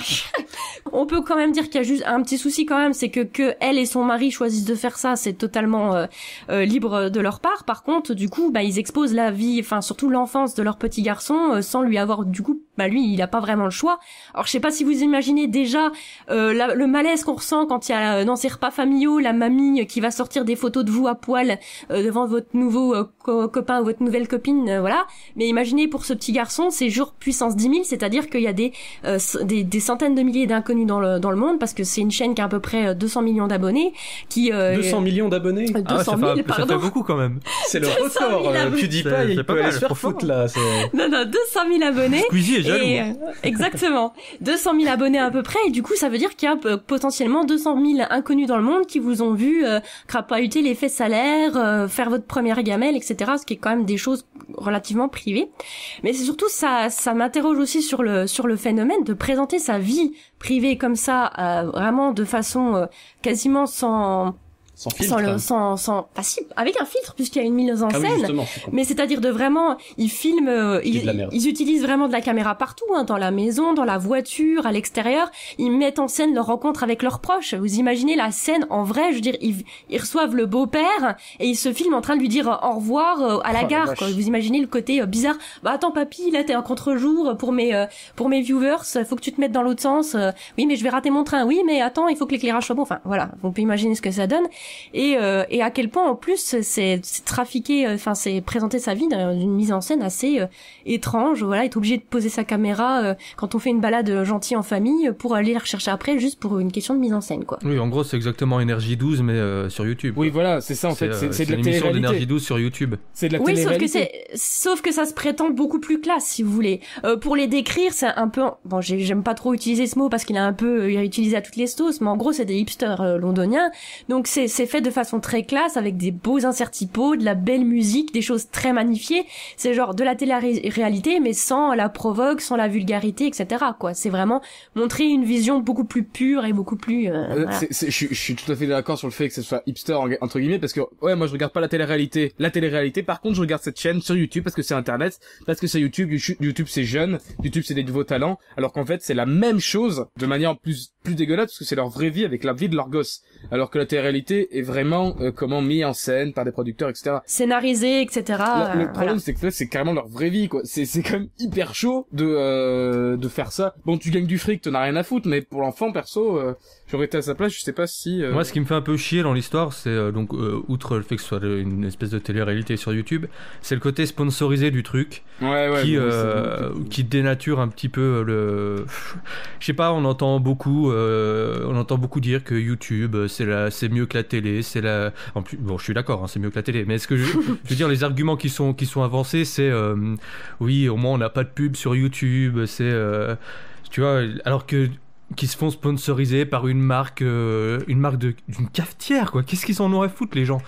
on peut quand même dire qu'il y a juste un petit souci quand même, c'est que que elle et son mari choisissent de faire ça, c'est totalement euh, euh, libre de leur part. Par contre, du coup, bah ils exposent la vie, enfin surtout l'enfance de leur petit garçon euh, sans lui avoir du coup, bah lui, il a pas vraiment le choix. Alors je sais pas si vous imaginez déjà euh, la, le malaise qu'on ressent quand il y a dans ces repas familiaux la mamie qui va sortir des photos de vous à poil euh, devant votre nouveau euh, co- copain ou votre nouvelle copine, euh, voilà. Mais imaginez pour ce petit garçon, c'est jour puissance dix mille, c'est-à-dire qu'il y a des, euh, des des centaines de milliers d'inconnus dans le dans le monde, parce que c'est une chaîne qui a à peu près deux cents millions d'abonnés, qui euh, deux cents millions d'abonnés. deux cents ah ouais, mille, ça fait, pardon. Ça fait beaucoup quand même. C'est le record. Euh, PewDiePie, il peut aller se faire foutre là. C'est... Non non, deux cent mille abonnés. Squeezie est jaloux. Et, euh, exactement. deux cent mille abonnés à peu près, et du coup ça veut dire qu'il y a euh, potentiellement deux cent mille inconnus dans le monde qui vous ont vu euh, crapahuter les faits salaires, euh, faire votre première gamelle, et cetera. Ce qui est quand même des choses relativement privées. Mais c'est surtout ça, ça m'interroge aussi sur le sur le phénomène de présenter sa vie privée comme ça, euh, vraiment de façon euh, quasiment sans sans filtre, sans, le, hein. sans, sans, enfin si, avec un filtre puisqu'il y a une mise en ah scène, oui, mais c'est-à-dire de vraiment, ils filment, euh, ils, ils utilisent vraiment de la caméra partout, hein, dans la maison, dans la voiture, à l'extérieur, ils mettent en scène leur rencontre avec leurs proches. Vous imaginez la scène en vrai, je veux dire, ils, ils reçoivent le beau-père et ils se filment en train de lui dire au revoir euh, à la oh, gare, la quoi. Vous imaginez le côté euh, bizarre. Bah attends papy, là t'es en contre-jour pour mes euh, pour mes viewers, faut que tu te mettes dans l'autre sens. Euh, oui mais je vais rater mon train. Oui mais attends, il faut que l'éclairage soit bon. Enfin voilà, on peut imaginer ce que ça donne. Et euh, et à quel point en plus c'est, c'est trafiqué, enfin euh, c'est présenter sa vie d'une mise en scène assez euh, étrange, voilà, être obligé de poser sa caméra euh, quand on fait une balade gentille en famille pour aller la rechercher après juste pour une question de mise en scène, quoi. Oui, en gros c'est exactement Énergie douze mais euh, sur YouTube. Oui, voilà, c'est ça en fait, c'est, c'est, c'est, c'est de la l'émission télé-réalité. d'Énergie douze sur YouTube. C'est de la oui, télé-réalité. sauf que c'est, sauf que ça se prétend beaucoup plus classe, si vous voulez. Euh, pour les décrire, c'est un peu, bon, j'aime pas trop utiliser ce mot parce qu'il est un peu, il est utilisé à toutes les sauces, mais en gros c'est des hipsters euh, londoniens, donc c'est, c'est fait de façon très classe avec des beaux inserts-typos, de la belle musique, des choses très magnifiées. C'est genre de la télé-réalité, mais sans la provoque, sans la vulgarité, et cetera, quoi. C'est vraiment montrer une vision beaucoup plus pure et beaucoup plus... Euh, euh, voilà. c'est, c'est, je, je suis tout à fait d'accord sur le fait que ce soit hipster, entre guillemets, parce que, ouais, moi je regarde pas la télé-réalité. La télé-réalité, par contre, je regarde cette chaîne sur YouTube parce que c'est Internet, parce que c'est YouTube, YouTube c'est jeune, YouTube c'est des nouveaux talents, alors qu'en fait c'est la même chose, de manière plus plus dégueulasse, parce que c'est leur vraie vie avec la vie de leur gosse. Alors que la télé-réalité est vraiment euh, comment mis en scène par des producteurs, et cetera. Scénarisé, et cetera. Le, le problème, voilà. c'est que là, c'est carrément leur vraie vie, quoi. C'est, c'est quand même hyper chaud de euh, de faire ça. Bon, tu gagnes du fric, t'en as rien à foutre, mais pour l'enfant, perso, euh, j'aurais été à sa place, je sais pas si... Euh... Moi, ce qui me fait un peu chier dans l'histoire, c'est euh, donc, euh, outre le fait que ce soit une espèce de télé-réalité sur YouTube, c'est le côté sponsorisé du truc, ouais, ouais, qui, bon, euh, bon, qui dénature un petit peu le... Je sais pas, on entend beaucoup, euh, on entend beaucoup dire que YouTube, c'est la, c'est mieux que la télé, c'est la... En plus, bon, je suis d'accord, hein, c'est mieux que la télé, mais est-ce que je, je veux dire, les arguments qui sont, qui sont avancés, c'est, euh, oui, au moins on n'a pas de pub sur YouTube, c'est, euh, tu vois, alors que qui se font sponsoriser par une marque, euh, une marque de, d'une cafetière, quoi. Qu'est-ce qu'ils en ont à foutre, les gens?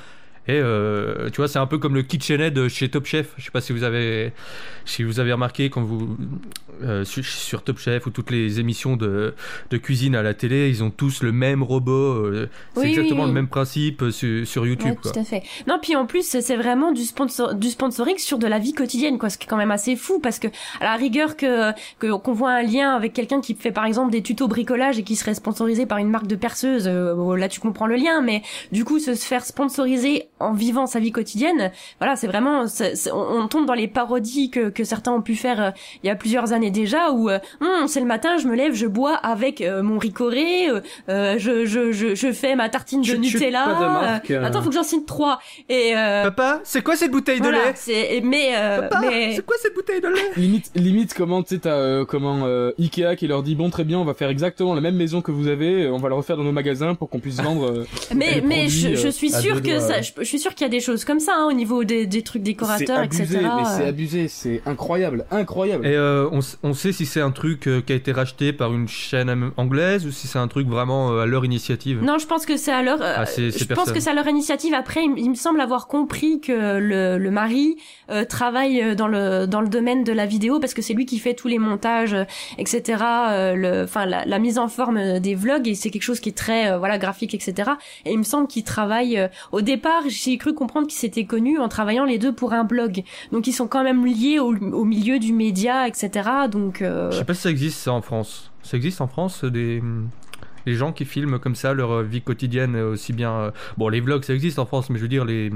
Et euh, tu vois, c'est un peu comme le KitchenAid chez Top Chef. Je sais pas si vous avez, si vous avez remarqué quand vous euh, sur, sur Top Chef ou toutes les émissions de, de cuisine à la télé, ils ont tous le même robot. Euh, c'est oui, exactement oui, oui. le même principe sur, sur YouTube. Ouais, quoi. tout à fait. Non, puis en plus, c'est vraiment du sponsor, du sponsoring sur de la vie quotidienne, quoi. Ce qui est quand même assez fou, parce que à la rigueur que que qu'on voit un lien avec quelqu'un qui fait par exemple des tutos bricolage et qui serait sponsorisé par une marque de perceuse, euh, là tu comprends le lien. Mais du coup, se faire sponsoriser en vivant sa vie quotidienne, voilà, c'est vraiment, c'est, c'est, on, on tombe dans les parodies que, que certains ont pu faire euh, il y a plusieurs années déjà, où euh, hum, c'est le matin, je me lève, je bois avec euh, mon ricoré, euh, euh, je, je, je, je fais ma tartine de Chut, chut, Nutella. pas de marque, euh, euh. Attends, faut que j'en signe trois. Et euh, Papa, c'est quoi cette bouteille voilà, de lait c'est, mais, euh, Papa, mais... c'est quoi cette bouteille de lait Limite, limite, comment, tu sais, t'as, euh, comment, euh, Ikea qui leur dit, bon, très bien, on va faire exactement la même maison que vous avez, on va le refaire dans nos magasins pour qu'on puisse vendre, euh, mais, mais produits, je, je suis euh, sûre que doigts, ça, ouais. je, je suis sûre qu'il y a des choses comme ça, hein, au niveau des, des trucs décorateurs, c'est abusé, et cetera. mais c'est abusé, c'est incroyable, incroyable. Et euh, on, on sait si c'est un truc euh, qui a été racheté par une chaîne am- anglaise ou si c'est un truc vraiment euh, à leur initiative. Non, je pense que c'est à leur, euh, Ah, c'est- c'est je pense personne. que c'est à leur initiative. Après, il, il me semble avoir compris que le, le mari euh, travaille dans le dans le domaine de la vidéo parce que c'est lui qui fait tous les montages, euh, et cetera. Euh, le, enfin la, la mise en forme des vlogs et c'est quelque chose qui est très euh, voilà graphique, et cetera. Et il me semble qu'il travaille. Euh, au départ, j'ai cru comprendre qu'ils s'étaient connus en travaillant les deux pour un blog. Donc ils sont quand même liés au, au milieu du média, et cetera. Donc euh... Je sais pas si ça existe ça en France. Ça existe en France des les gens qui filment comme ça leur vie quotidienne aussi bien. euh, Bon, les vlogs ça existe en France, mais je veux dire les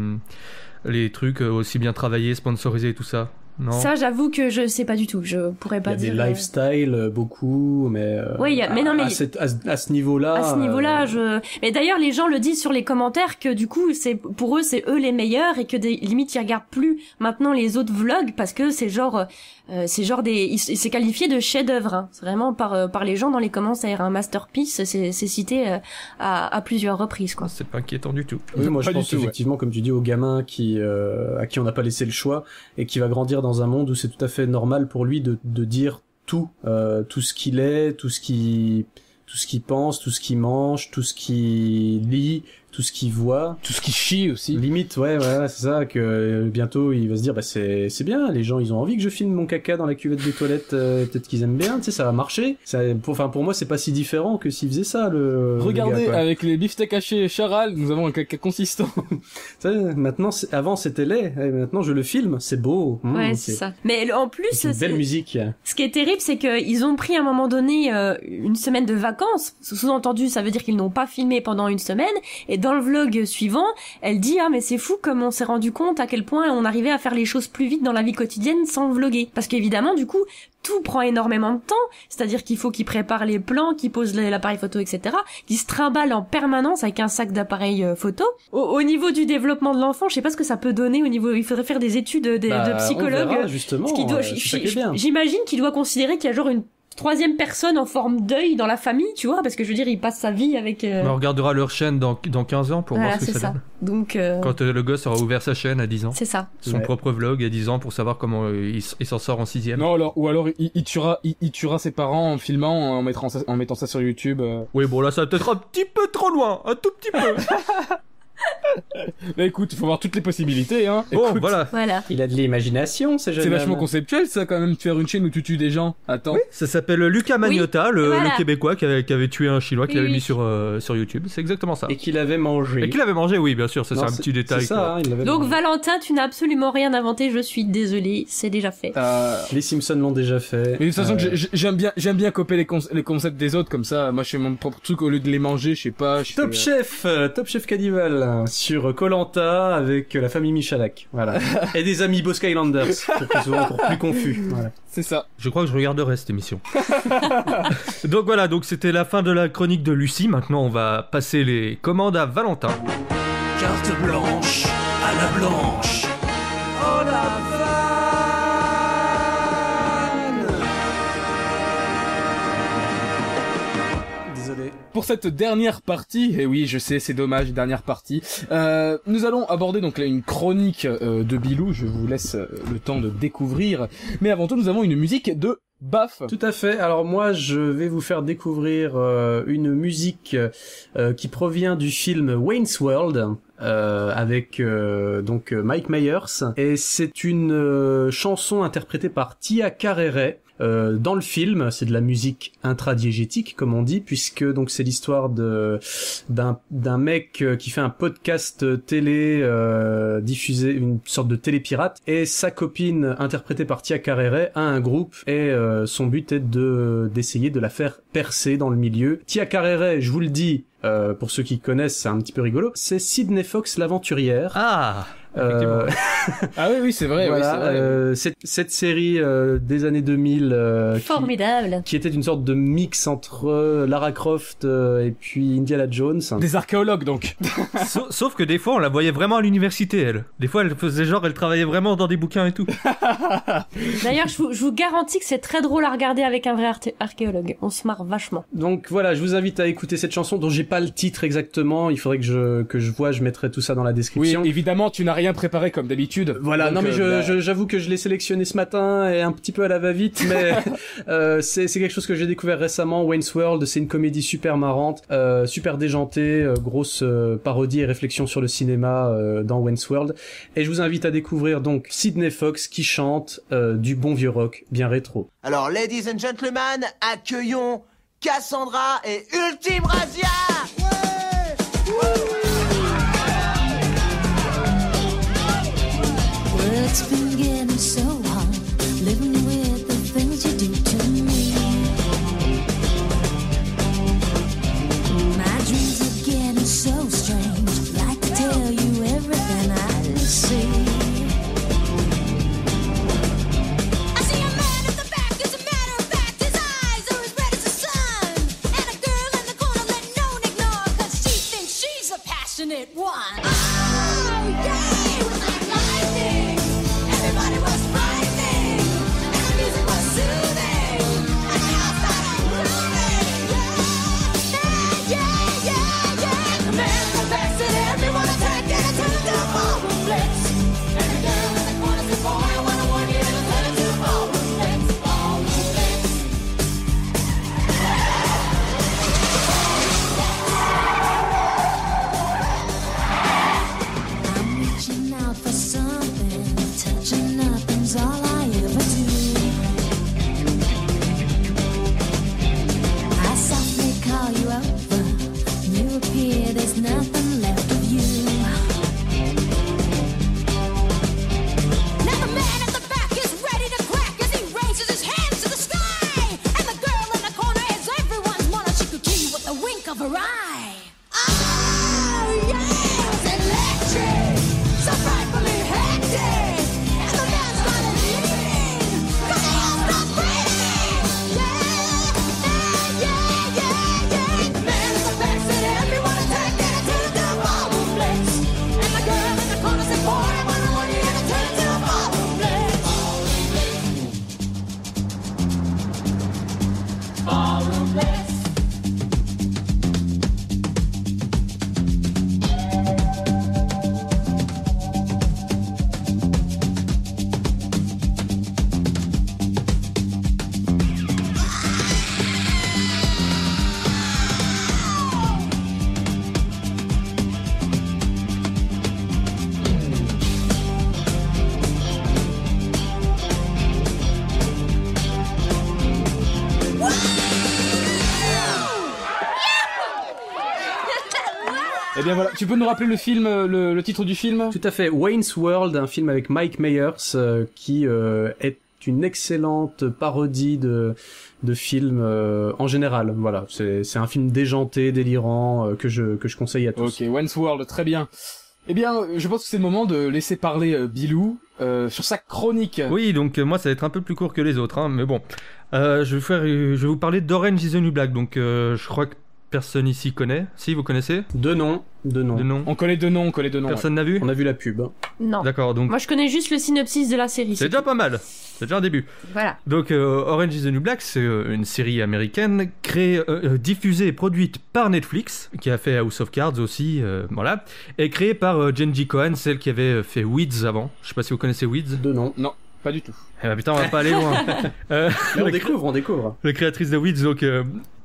les trucs aussi bien travaillés, sponsorisés, tout ça. Non. Ça, j'avoue que je sais pas du tout. Je pourrais pas il y a dire. des lifestyles euh, beaucoup, mais euh, oui, y a... mais non, mais à, cette, à, ce- à ce niveau-là. à ce niveau-là, euh, je. Mais d'ailleurs, les gens le disent sur les commentaires que du coup, c'est pour eux, c'est eux les meilleurs et que des limites ils regardent plus maintenant les autres vlogs parce que c'est genre, euh, c'est genre des, il, il s'est qualifié de chef-d'œuvre. Hein. C'est vraiment par euh, par les gens dans les commentaires un masterpiece. C'est c'est cité euh, à à plusieurs reprises quoi. C'est pas inquiétant du tout. Oui, moi je Pas du pense tout, ouais. effectivement, comme tu dis, au gamin qui euh, à qui on n'a pas laissé le choix et qui va grandir dans un monde où c'est tout à fait normal pour lui de de dire tout, euh, tout ce qu'il est, tout ce qui tout ce qu'il pense, tout ce qu'il mange, tout ce qu'il lit, tout ce qu'il voit, tout ce qui chie aussi. Limite, ouais, voilà, c'est ça que euh, bientôt il va se dire bah c'est c'est bien, les gens ils ont envie que je filme mon caca dans la cuvette des toilettes, euh, peut-être qu'ils aiment bien, tu sais, ça va marcher. Ça, pour, enfin pour moi c'est pas si différent que s'ils faisaient ça le. Regardez, le gars, quoi. avec les beefsteaks hachés Charal, nous avons un caca consistant. Ça, maintenant, c'est- avant c'était laid, et maintenant je le filme, c'est beau. Mmh, Ouais, c'est ça. Mais en plus, c'est une belle c'est- musique. ce qui est terrible, c'est qu'ils ont pris à un moment donné euh, une semaine de vacances. Sous-entendu, ça veut dire qu'ils n'ont pas filmé pendant une semaine. Et dans le vlog suivant, elle dit ah mais c'est fou comme on s'est rendu compte à quel point on arrivait à faire les choses plus vite dans la vie quotidienne sans vloguer. Parce qu'évidemment, du coup, tout prend énormément de temps. C'est-à-dire qu'il faut qu'ils préparent les plans, qu'ils posent l'appareil photo, et cetera. Qu'ils se trimballent en permanence avec un sac d'appareil euh, photo. Au, au niveau du développement de l'enfant, je sais pas ce que ça peut donner au niveau. Il faudrait faire des études de, Bah, de psychologue. on verra, justement, Ce qui doit- euh, c'est ça qui est bien. J'imagine qu'il doit considérer qu'il y a genre une troisième personne en forme d'œil dans la famille, tu vois, parce que je veux dire, il passe sa vie avec. Euh... Mais on regardera leur chaîne dans, dans quinze ans pour Voilà, voir ce que c'est ça, ça. donne. Donc. Euh... Quand euh, le gosse aura ouvert sa chaîne à dix ans. C'est ça. Son Ouais. propre vlog à dix ans pour savoir comment euh, il, s- il s'en sort en sixième. Non, alors, ou alors il, il tuera, il, il tuera ses parents en filmant, en mettant ça, en mettant ça sur YouTube. euh. Oui, bon là ça va peut-être un petit peu trop loin, un tout petit peu. Bah écoute, il faut voir toutes les possibilités, hein. Bon, Écoute, voilà. Voilà. Il a de l'imagination, ce jeune c'est vachement homme. conceptuel, ça, quand même, de faire une chaîne où tu tues des gens. Attends. Oui, ça s'appelle Lucas Magnotta, le, voilà. le Québécois qui avait, qui avait tué un Chinois, qui Oui, l'avait oui. mis sur, euh, sur YouTube. C'est exactement ça. Et qu'il avait mangé. Et qu'il avait mangé, oui, bien sûr, ça Non, c'est un petit détail. C'est ça, quoi. hein, il l'avait Donc mangé. Valentin, tu n'as absolument rien inventé. Je suis désolée, c'est déjà fait. Euh... Les Simpsons l'ont déjà fait. Mais de toute façon, Euh, que j'ai- j'aime bien, j'aime bien copier les, con- les concepts des autres comme ça. Moi, je fais mon propre truc au lieu de les manger, je sais pas. Je Top fais, Chef, euh, Top Chef Cannibal hein, sur Koh-Lanta avec euh, la famille Michalak, voilà, et des amiibo Skylanders pour qu'ils soient encore plus confus. Voilà. C'est ça. Je crois que je regarderai cette émission. Donc voilà, donc c'était la fin de la chronique de Lucie. Maintenant, on va passer les commandes à Valentin. Carte blanche à la blanche. Oh la vanne. Désolé. Pour cette dernière partie, et oui, je sais, c'est dommage, dernière partie, euh, nous allons aborder donc là une chronique euh, de Bilou. Je vous laisse euh, le temps de découvrir. Mais avant tout, nous avons une musique de Baf. Tout à fait. Alors moi, je vais vous faire découvrir euh, une musique euh, qui provient du film Wayne's World. euh, avec euh, donc Mike Myers, et c'est une euh, chanson interprétée par Tia Carrere. Euh, dans le film, c'est de la musique intradiégétique, comme on dit, puisque donc c'est l'histoire de d'un d'un mec qui fait un podcast télé euh, diffusé, une sorte de télé pirate, et sa copine, interprétée par Tia Carrere, a un groupe, et euh, son but est de d'essayer de la faire percer dans le milieu. Tia Carrere, je vous le dis, euh, pour ceux qui connaissent, c'est un petit peu rigolo, c'est Sydney Fox l'aventurière. Ah. Euh... ah oui oui c'est vrai, voilà, oui, c'est vrai. Euh, cette, cette série euh, des années deux mille euh, formidable qui, qui était une sorte de mix entre euh, Lara Croft euh, et puis Indiana Jones, des archéologues donc. sauf, sauf que des fois on la voyait vraiment à l'université, elle des fois elle faisait genre elle travaillait vraiment dans des bouquins et tout. D'ailleurs je vous, je vous garantis que c'est très drôle à regarder avec un vrai arté- archéologue, on se marre vachement. Donc voilà, je vous invite à écouter cette chanson dont j'ai pas le titre exactement, il faudrait que je que je vois, je mettrai tout ça dans la description. Oui évidemment, tu n'as rien préparé comme d'habitude. Voilà, donc, non mais euh, je, bah... je, j'avoue que je l'ai sélectionné ce matin et un petit peu à la va-vite, mais euh, c'est, c'est quelque chose que j'ai découvert récemment. Wayne's World, c'est une comédie super marrante, euh, super déjantée, euh, grosse euh, parodie et réflexion sur le cinéma euh, dans Wayne's World. Et je vous invite à découvrir donc Sydney Fox qui chante euh, du bon vieux rock bien rétro. Alors, ladies and gentlemen, accueillons Cassandra et Ultime Razia. Ouais. It's been getting so hard, living with the things you do to me. My dreams are getting so strange, like to tell you everything I see. I see a man at the back, as a matter of fact, his eyes are as red as the sun. And a girl in the corner let no one ignore, cause she thinks she's a passionate one. Oh, yeah, it was like lightning. Everybody was frightening, and the music was soothing, and they all started grooving. Yeah, yeah, yeah, yeah. The man in the back said everyone attacked, and it turned into a ballroom blitz. And the girl in the corner said, boy, I wanna warn you, it'll turn into a ballroom blitz, ballroom blitz. I'm reaching out for something, touching nothing's all I ever do. I softly call you over, you appear, there's nothing left of you. Now the man at the back is ready to crack as he raises his hands to the sky. And the girl in the corner is everyone's mother, she could kill you with a wink of her eye. Oh, yeah, it was electric, so frightfully hectic. And the man started leaving, cause they all stopped breathing. Yeah, yeah, yeah, yeah. The man in the back said everyone attacked, and it turned into a ballroom blitz. And the girl in the corner said, boy, I wanna warn you, and it turned into a ballroom blitz. Ballroom blitz. Eh bien voilà, tu peux nous rappeler le film, le, le titre du film ? Tout à fait, Wayne's World, un film avec Mike Myers euh, qui euh, est une excellente parodie de de film euh, en général. Voilà, c'est c'est un film déjanté, délirant euh, que je que je conseille à tous. Ok, Wayne's World, très bien. Eh bien, je pense que c'est le moment de laisser parler euh, Bilou euh, sur sa chronique. Oui, donc euh, moi ça va être un peu plus court que les autres, hein, mais bon. Euh, je vais faire, je vais vous parler d'Orange is the New Black. Donc euh, je crois que personne ici connaît. Si, vous connaissez ? De nom, de nom. De nom. On connaît deux noms, on connaît deux noms. Personne n'a vu ? On a vu la pub. Non. D'accord, donc Moi je connais juste le synopsis de la série. c'est déjà pas mal. C'est déjà un début. Voilà. Donc euh, Orange is the New Black, c'est euh, une série américaine créée, euh, euh, diffusée et produite par Netflix, qui a fait House of Cards aussi, euh, voilà, et créée par euh, Jenji Kohan, celle qui avait fait Weeds avant. Je sais pas si vous connaissez Weeds. De nom. Non, pas du tout. Eh ben putain, on va pas aller loin. euh, Mais on découvre, on découvre. La créatrice de Weeds, donc euh,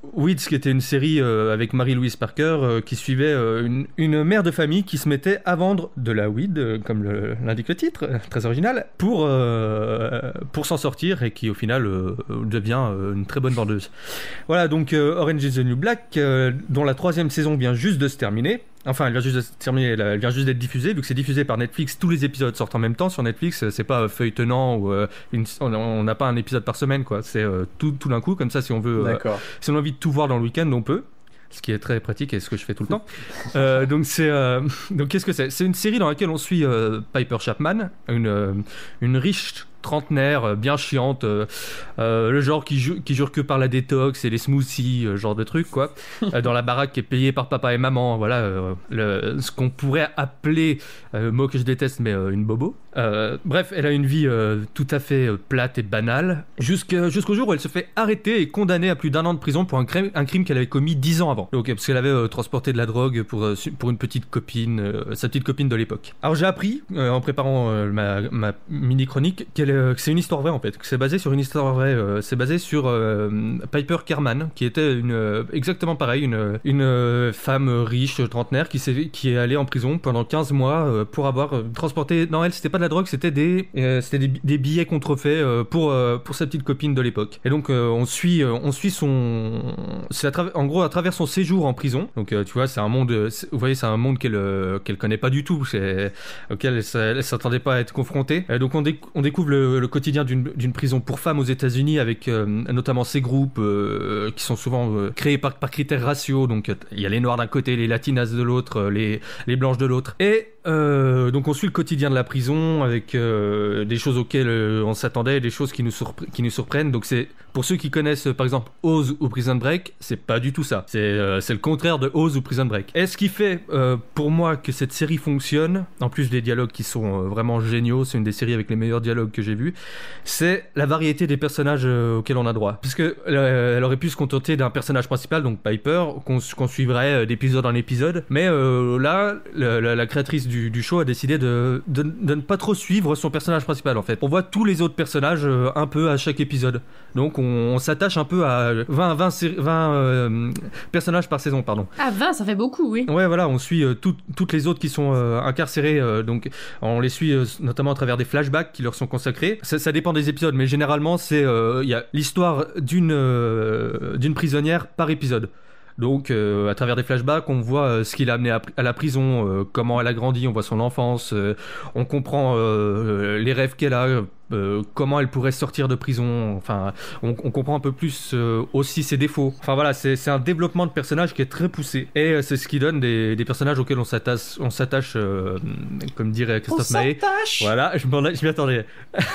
Weeds, qui était une série euh, avec Mary-Louise Parker, euh, qui suivait euh, une, une mère de famille qui se mettait à vendre de la weed, euh, comme le, l'indique le titre, euh, très original, pour, euh, pour s'en sortir et qui au final euh, devient euh, une très bonne vendeuse. Voilà, donc euh, Orange is the New Black, euh, dont la troisième saison vient juste de se terminer. Enfin, elle vient juste de se terminer, elle vient juste d'être diffusée, vu que c'est diffusé par Netflix, tous les épisodes sortent en même temps sur Netflix, c'est pas feuilletonnant ou euh, une, on n'a pas un épisode par semaine, quoi. C'est euh, tout, tout d'un coup, comme ça, si on veut, euh, si on a envie de tout voir dans le week-end, on peut. Ce qui est très pratique et ce que je fais tout le temps. Euh, donc c'est euh, donc qu'est-ce que c'est ? C'est une série dans laquelle on suit euh, Piper Chapman, une euh, une riche trentenaire, bien chiante, euh, euh, le genre qui, ju- qui jure que par la détox et les smoothies, euh, genre de truc, quoi, euh, dans la baraque qui est payée par papa et maman, voilà, euh, le, ce qu'on pourrait appeler, euh, mot que je déteste, mais euh, une bobo. Euh, bref, elle a une vie euh, tout à fait euh, plate et banale, jusqu'à, jusqu'au jour où elle se fait arrêter et condamner à plus d'un an de prison pour un crime, un crime qu'elle avait commis dix ans avant. Donc, parce qu'elle avait euh, transporté de la drogue pour, euh, pour une petite copine, euh, sa petite copine de l'époque. Alors j'ai appris, euh, en préparant euh, ma, ma mini-chronique, qu'elle est que c'est une histoire vraie en fait, que c'est basé sur une histoire vraie, euh, c'est basé sur euh, Piper Kerman, qui était une, euh, exactement pareil, une, une euh, femme riche, trentenaire, qui, s'est, qui est allée en prison pendant quinze mois euh, pour avoir euh, transporté, non elle c'était pas de la drogue, c'était des, euh, c'était des, des billets contrefaits euh, pour, euh, pour sa petite copine de l'époque. Et donc euh, on, suit, euh, on suit son... C'est à tra- en gros à travers son séjour en prison, donc euh, tu vois c'est un monde, c'est, vous voyez c'est un monde qu'elle, euh, qu'elle connaît pas du tout, c'est, auquel elle, elle s'attendait pas à être confrontée. Et donc on, déc- on découvre le, le quotidien d'une, d'une prison pour femmes aux États-Unis avec euh, notamment ces groupes euh, qui sont souvent euh, créés par, par critères raciaux. Donc il y a les noirs d'un côté, les latinas de l'autre, euh, les, les blanches de l'autre. Et euh, donc on suit le quotidien de la prison avec euh, des choses auxquelles euh, on s'attendait, des choses qui nous, surpre- qui nous surprennent. Donc c'est pour ceux qui connaissent euh, par exemple Oz ou Prison Break, c'est pas du tout ça. C'est, euh, c'est le contraire de Oz ou Prison Break. Et ce qui fait euh, pour moi que cette série fonctionne, en plus des dialogues qui sont euh, vraiment géniaux, c'est une des séries avec les meilleurs dialogues que j'ai vus, c'est la variété des personnages euh, auxquels on a droit. Puisque euh, elle aurait pu se contenter d'un personnage principal, donc Piper, qu'on, qu'on suivrait euh, d'épisode en épisode. Mais euh, là, la, la, la créatrice du, du show a décidé de, de, de ne pas trop suivre son personnage principal en fait. On voit tous les autres personnages euh, un peu à chaque épisode. Donc on, on s'attache un peu à vingt, vingt, vingt euh, personnages par saison, pardon. Ah, vingt, ça fait beaucoup, oui. Ouais, voilà, on suit euh, tout, toutes les autres qui sont euh, incarcérées. Euh, donc on les suit euh, notamment à travers des flashbacks qui leur sont consacrés. Ça, ça dépend des épisodes, mais généralement c'est il euh, y a l'histoire d'une euh, d'une prisonnière par épisode. Donc euh, à travers des flashbacks on voit euh, ce qui l'a amené à, à la prison, euh, comment elle a grandi, on voit son enfance, euh, on comprend euh, les rêves qu'elle a, euh, comment elle pourrait sortir de prison, enfin on, on comprend un peu plus euh, aussi ses défauts. Enfin voilà, c'est, c'est un développement de personnage qui est très poussé et euh, c'est ce qui donne des, des personnages auxquels on s'attache, on s'attache euh, comme dirait Christophe Maé. Voilà, je, m'en, je m'y attendais.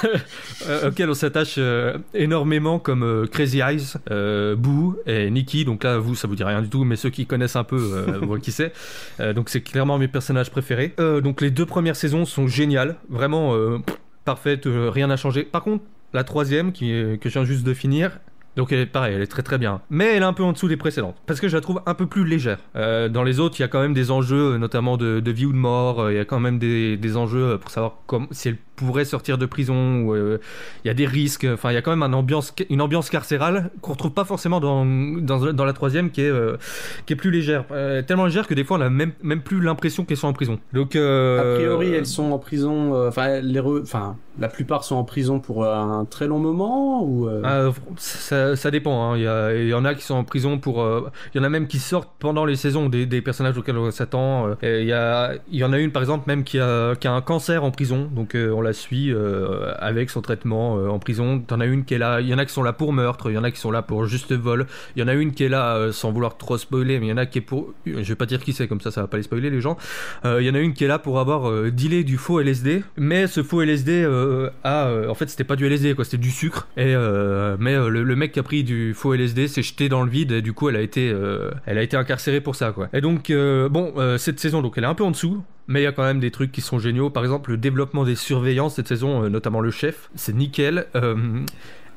euh, auxquels on s'attache euh, énormément comme euh, Crazy Eyes, euh, Boo et Nikki. Donc là vous ça vous dirait rien du tout, mais ceux qui connaissent un peu euh, voient qui c'est. Euh, donc c'est clairement mes personnages préférés. Euh, donc les deux premières saisons sont géniales, vraiment euh, parfaites, euh, rien n'a changé. Par contre, la troisième qui est, que je viens juste de finir, donc elle est pareil, elle est très très bien. Mais elle est un peu en dessous des précédentes, parce que je la trouve un peu plus légère. Euh, dans les autres, il y a quand même des enjeux, notamment de, de vie ou de mort. Il y a quand même des, des enjeux pour savoir comme, si elle pourrait sortir de prison, ou euh, il y a des risques. Enfin, il y a quand même une ambiance, une ambiance carcérale qu'on retrouve pas forcément dans, dans, dans la troisième, qui est, euh, qui est plus légère. Euh, tellement légère que des fois, on a même, même plus l'impression qu'elles sont en prison. Donc, euh, a priori, elles sont en prison. Enfin, euh, les, re... enfin, la plupart sont en prison pour un très long moment, ou. Euh... Euh, ça, ça dépend. Hein. Il y a, il y en a qui sont en prison pour. Euh, il y en a même qui sortent pendant les saisons des, des personnages auxquels on s'attend. Euh, et il y a, il y en a une par exemple même qui a, qui a un cancer en prison, donc euh, on la suit euh, avec son traitement euh, en prison. T'en as une qui est là. Il y en a qui sont là pour meurtre. Il y en a qui sont là pour juste vol. Il y en a une qui est là euh, sans vouloir trop spoiler, mais il y en a qui est pour. Je vais pas dire qui c'est, comme ça, ça va pas les spoiler les gens. Euh, il y en a une qui est là pour avoir euh, dealé du faux L S D, mais ce faux L S D euh, a, euh, en fait, c'était pas du L S D quoi, c'était du sucre. Et euh, mais euh, le, le mec qui a pris du faux L S D s'est jeté dans le vide et du coup elle a été euh, elle a été incarcérée pour ça quoi. Et donc euh, bon euh, cette saison donc elle est un peu en dessous, mais il y a quand même des trucs qui sont géniaux. Par exemple le développement des surveillants cette saison, euh, notamment le chef, c'est nickel. Euh,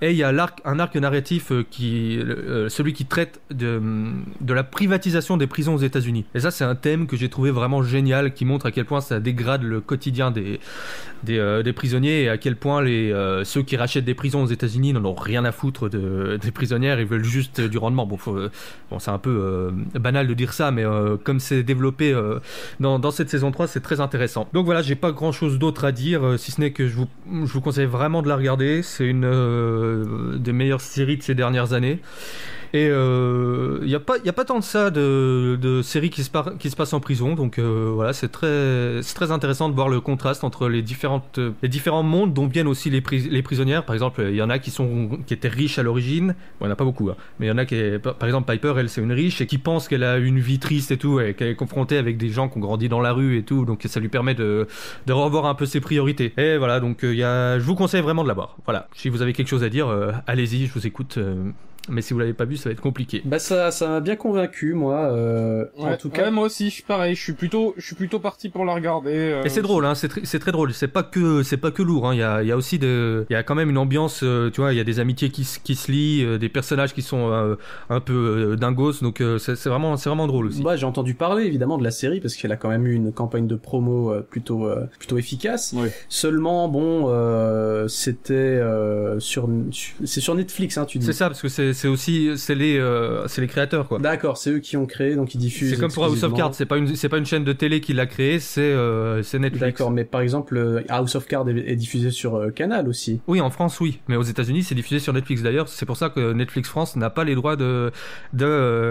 Et il y a l'arc, un arc narratif euh, qui, euh, celui qui traite de, de la privatisation des prisons aux États-Unis. Et ça, c'est un thème que j'ai trouvé vraiment génial, qui montre à quel point ça dégrade le quotidien des, des, euh, des prisonniers et à quel point les, euh, ceux qui rachètent des prisons aux États-Unis n'en ont rien à foutre de, des prisonnières, ils veulent juste du rendement. Bon, faut, bon c'est un peu euh, banal de dire ça, mais euh, comme c'est développé euh, dans, dans cette saison trois, c'est très intéressant. Donc voilà, j'ai pas grand-chose d'autre à dire, euh, si ce n'est que je vous, je vous conseille vraiment de la regarder. C'est une euh, des meilleures séries de ces dernières années. Et il euh, n'y a, a pas tant de ça de, de séries qui se, par, qui se passent en prison, donc euh, voilà, c'est très, c'est très intéressant de voir le contraste entre les, différentes, les différents mondes dont viennent aussi les, pris, les prisonnières. Par exemple, il y en a qui, sont, qui étaient riches à l'origine, bon, il n'y en a pas beaucoup, hein, mais il y en a qui, par exemple Piper, elle c'est une riche et qui pense qu'elle a une vie triste et tout, et qu'elle est confrontée avec des gens qui ont grandi dans la rue et tout, donc ça lui permet de, de revoir un peu ses priorités. Et voilà, donc il y a, je vous conseille vraiment de la voir. Voilà, si vous avez quelque chose à dire, euh, allez-y, je vous écoute. Euh, Mais si vous l'avez pas vu, ça va être compliqué. Bah ça, ça m'a bien convaincu, moi. Euh, ouais, en tout cas, ouais, moi aussi, je suis pareil. Je suis plutôt, je suis plutôt parti pour la regarder. Euh, Et c'est drôle, hein. C'est, tr- c'est très drôle. C'est pas que, c'est pas que lourd. Hein. Il y a, il y a aussi de, il y a quand même une ambiance. Euh, tu vois, il y a des amitiés qui, qui se lient, euh, des personnages qui sont euh, un peu euh, dingos. Donc euh, c'est, c'est vraiment, c'est vraiment drôle aussi. Bah j'ai entendu parler évidemment de la série parce qu'elle a quand même eu une campagne de promo euh, plutôt, euh, plutôt efficace. Ouais. Seulement, bon, euh, c'était euh, sur, c'est sur Netflix, hein, tu dis. C'est ça, parce que c'est, c'est aussi, c'est les, euh, c'est les créateurs, quoi. D'accord, c'est eux qui ont créé, donc ils diffusent. C'est comme pour House of Cards, c'est pas une, c'est pas une chaîne de télé qui l'a créé, c'est, euh, c'est Netflix. D'accord, mais par exemple, House of Cards est, est diffusé sur euh, Canal aussi. Oui, en France, oui, mais aux États-Unis, c'est diffusé sur Netflix. D'ailleurs, c'est pour ça que Netflix France n'a pas les droits de de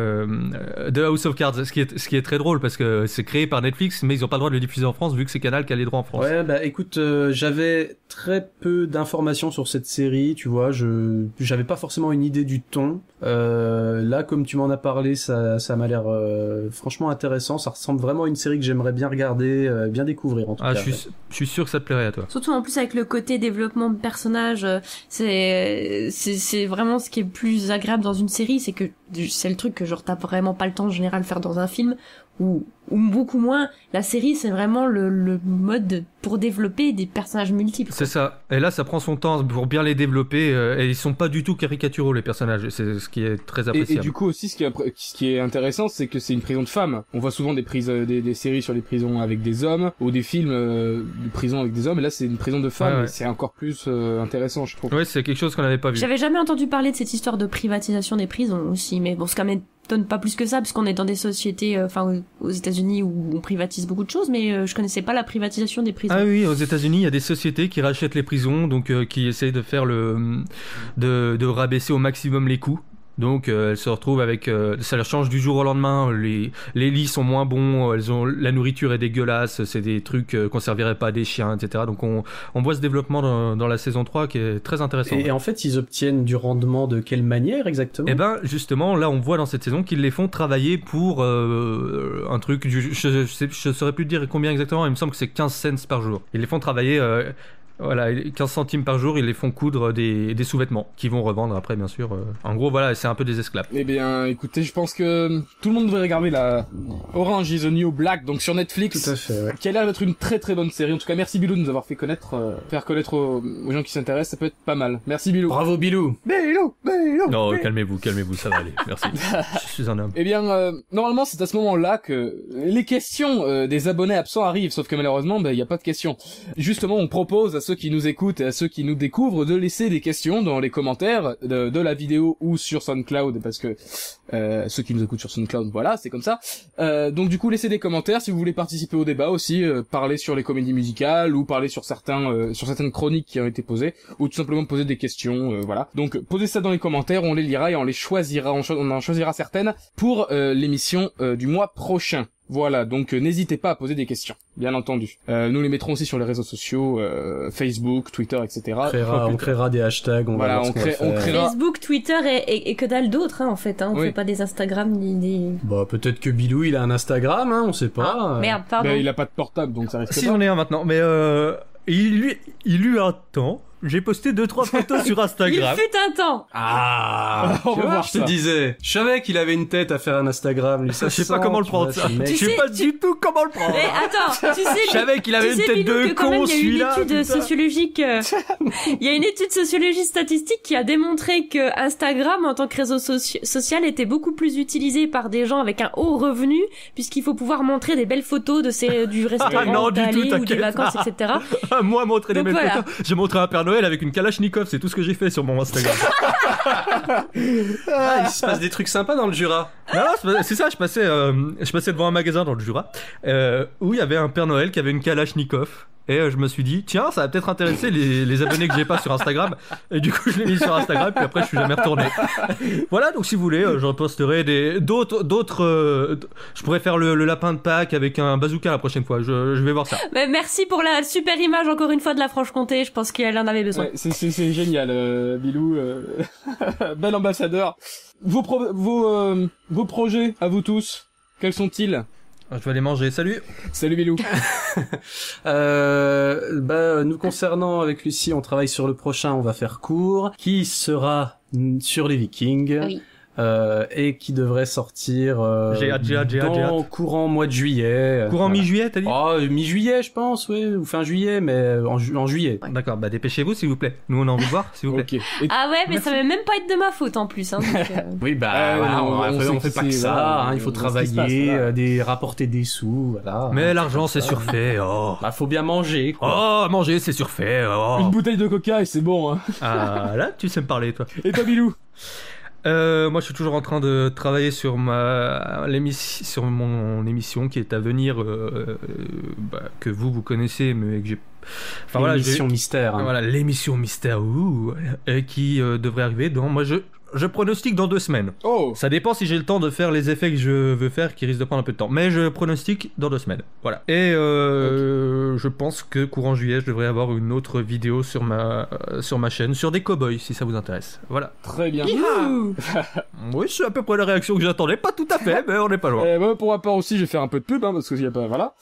euh, de House of Cards, ce qui est ce qui est très drôle parce que c'est créé par Netflix, mais ils ont pas le droit de le diffuser en France vu que c'est Canal qui a les droits en France. Ouais, bah écoute, euh, j'avais très peu d'informations sur cette série, tu vois, je j'avais pas forcément une idée du ton. Euh, là, comme tu m'en as parlé, ça, ça m'a l'air euh, franchement intéressant. Ça ressemble vraiment à une série que j'aimerais bien regarder, euh, bien découvrir en tout ah, cas. Je suis, je suis sûr que ça te plairait à toi. Surtout en plus avec le côté développement de personnages, c'est, c'est, c'est vraiment ce qui est plus agréable dans une série, c'est que c'est le truc que genre t'as vraiment pas le temps en général de faire dans un film. Ou, ou beaucoup moins, la série c'est vraiment le, le mode de, pour développer des personnages multiples. C'est ça, et là ça prend son temps pour bien les développer, euh, et ils sont pas du tout caricaturaux les personnages, c'est ce qui est très appréciable. Et, et du coup aussi ce qui, est, ce qui est intéressant c'est que c'est une prison de femmes. On voit souvent des, prises, des, des séries sur les prisons avec des hommes, ou des films euh, de prison avec des hommes, et là c'est une prison de femmes, ouais, ouais. Et c'est encore plus euh, intéressant je trouve. Ouais, c'est quelque chose qu'on n'avait pas vu. J'avais jamais entendu parler de cette histoire de privatisation des prisons aussi, mais bon c'est quand même donne pas plus que ça parce qu'on est dans des sociétés enfin euh, aux États-Unis où on privatise beaucoup de choses, mais euh, je connaissais pas la privatisation des prisons. Ah oui, aux États-Unis il y a des sociétés qui rachètent les prisons, donc euh, qui essayent de faire le de de rabaisser au maximum les coûts. Donc euh, elles se retrouvent avec euh, ça leur change du jour au lendemain, les les lits sont moins bons, elles ont la nourriture est dégueulasse, c'est des trucs euh, qu'on servirait pas à des chiens, et cetera. Donc on on voit ce développement dans, dans la saison trois qui est très intéressant. Et, et en fait ils obtiennent du rendement de quelle manière exactement? Eh ben justement là on voit dans cette saison qu'ils les font travailler pour euh, un truc, je, je, je, sais, je saurais plus te dire combien exactement, il me semble que c'est quinze cents par jour. Ils les font travailler euh, voilà, quinze centimes par jour, ils les font coudre des, des sous-vêtements qu'ils vont revendre après, bien sûr. En gros, voilà, c'est un peu des esclaves. Eh bien, écoutez, je pense que tout le monde devrait regarder la Orange is the New Black, donc sur Netflix. Tout à fait, ouais. Qui a l'air d'être une très très bonne série. En tout cas, merci Bilou de nous avoir fait connaître, euh, faire connaître aux, aux gens qui s'intéressent, ça peut être pas mal. Merci Bilou. Bravo Bilou. Bilou, Bilou. Non, Bilou. calmez-vous, calmez-vous, ça va aller. Merci. Je suis un homme. Eh bien, euh, normalement, c'est à ce moment-là que les questions euh, des abonnés absents arrivent, sauf que malheureusement, ben, il y a pas de questions. Justement, on propose à ceux qui nous écoutent et à ceux qui nous découvrent de laisser des questions dans les commentaires de, de la vidéo ou sur SoundCloud, parce que euh, ceux qui nous écoutent sur SoundCloud, voilà, c'est comme ça. Euh, donc du coup, laissez des commentaires si vous voulez participer au débat aussi, euh, parler sur les comédies musicales ou parler sur certains euh, sur certaines chroniques qui ont été posées, ou tout simplement poser des questions, euh, voilà. Donc posez ça dans les commentaires, on les lira et on les choisira, on, cho- on en choisira certaines pour euh, l'émission euh, du mois prochain. Voilà, donc euh, n'hésitez pas à poser des questions, bien entendu. Euh, nous les mettrons aussi sur les réseaux sociaux, euh, Facebook, Twitter, et cetera. On créera, on créera des hashtags, on voilà, va voir on, ce qu'on crée, va faire. on créera... Facebook, Twitter et, et, et que dalle d'autres, hein, en fait. Hein. On oui. fait pas des Instagram ni des... Bah peut-être que Bilou il a un Instagram, hein, on sait pas. Ah, merde, pardon. Bah, il a pas de portable, donc ça risque si pas. j'en ai un maintenant, mais euh, il lui, il lui a un temps. j'ai posté deux trois photos sur Il Instagram. fut un temps. Ah, On tu va vois, voir je te ça. disais. Je savais qu'il avait une tête à faire un Instagram, lui. Ça Je sais sent, pas comment le tu prendre vois, ça. ce mec. Je Tu sais sais, pas tu- du tout comment le prendre. Mais attends, tu sais, Je savais qu'il avait tu une sais, tête Bilou, de que quand même, con, il y a une celui-là, étude putain. sociologique, euh, il y a une étude sociologique statistique qui a démontré que Instagram, en tant que réseau soci- social, était beaucoup plus utilisé par des gens avec un haut revenu, puisqu'il faut pouvoir montrer des belles photos de ces, du restaurant Ah non, où du t'es tout, allé ou des t'inquiète vacances, pas. et cetera. Moi, montrer les Donc belles voilà. photos. J'ai montré un Père Noël avec une Kalachnikov, c'est tout ce que j'ai fait sur mon Instagram. Ah, il se passe des trucs sympas dans le Jura. Non, non, c'est ça, je passais, euh, je passais devant un magasin dans le Jura, euh, où il y avait un Père Noël qui avait une Kalachnikov. Et euh, je me suis dit, tiens, ça va peut-être intéresser les, les abonnés que j'ai pas sur Instagram. Et du coup, je l'ai mis sur Instagram, puis après, je suis jamais retourné. Voilà, donc si vous voulez, euh, je posterai des, d'autres, d'autres, euh, d- je pourrais faire le, le lapin de Pâques avec un bazooka la prochaine fois. Je, je vais voir ça. Mais merci pour la super image, encore une fois, de la Franche-Comté. Je pense qu'elle en avait besoin. Ouais, c'est, c'est, c'est génial, euh, Bilou. Euh... Bel ambassadeur. Vos, pro- vos, euh, vos projets, à vous tous, quels sont-ils? Je vais aller manger. Salut. Salut Bilou. Euh, bah, nous concernant avec Lucie, on travaille sur le prochain, on va faire court, qui sera mm, sur les Vikings. Oui. Euh, et qui devrait sortir euh, J'ai hâte, j'ai hâte, j'ai hâte, dans j'ai hâte. courant mois de juillet. Courant Voilà. mi-juillet, t'as dit? Oh, mi-juillet, je pense, oui, ou fin juillet, mais en, ju- en juillet. D'accord, bah dépêchez-vous s'il vous plaît. Nous on a envie de voir, s'il vous plaît. Ok. Et- Ah ouais, mais Merci. ça va même pas être de ma faute en plus. Hein, donc, euh, Oui, bah, Euh, voilà, on- on, on on, sait on que fait pas que c'est- ça, voilà, hein, il faut on sait ce qui se travailler, passe, voilà. euh, des, rapporter des sous, voilà. Mais l'argent c'est surfait, oh. Bah, faut bien manger, quoi. Oh, manger c'est surfait, oh. Une bouteille de coca et c'est bon, hein. Ah, là tu sais me parler toi. Et toi Bilou? Euh, moi, je suis toujours en train de travailler sur ma l'émission, sur mon émission qui est à venir, euh, euh, bah, que vous vous connaissez, mais que j'ai. Enfin voilà, L'émission j'ai- mystère. hein. Voilà, l'émission mystère, ouh, euh, qui euh, devrait arriver dans. Moi, je je pronostique dans deux semaines. Oh. Ça dépend si j'ai le temps de faire les effets que je veux faire, qui risquent de prendre un peu de temps. Mais je pronostique dans deux semaines. Voilà. Et euh, je pense que courant juillet, je devrais avoir une autre vidéo sur ma euh, sur ma chaîne sur des cowboys, si ça vous intéresse. Voilà. Très bien. youhou. Oui, c'est à peu près la réaction que j'attendais. Pas tout à fait, mais on n'est pas loin. Euh, moi, pour ma part aussi, je vais faire un peu de pub, hein, parce que y a pas, voilà.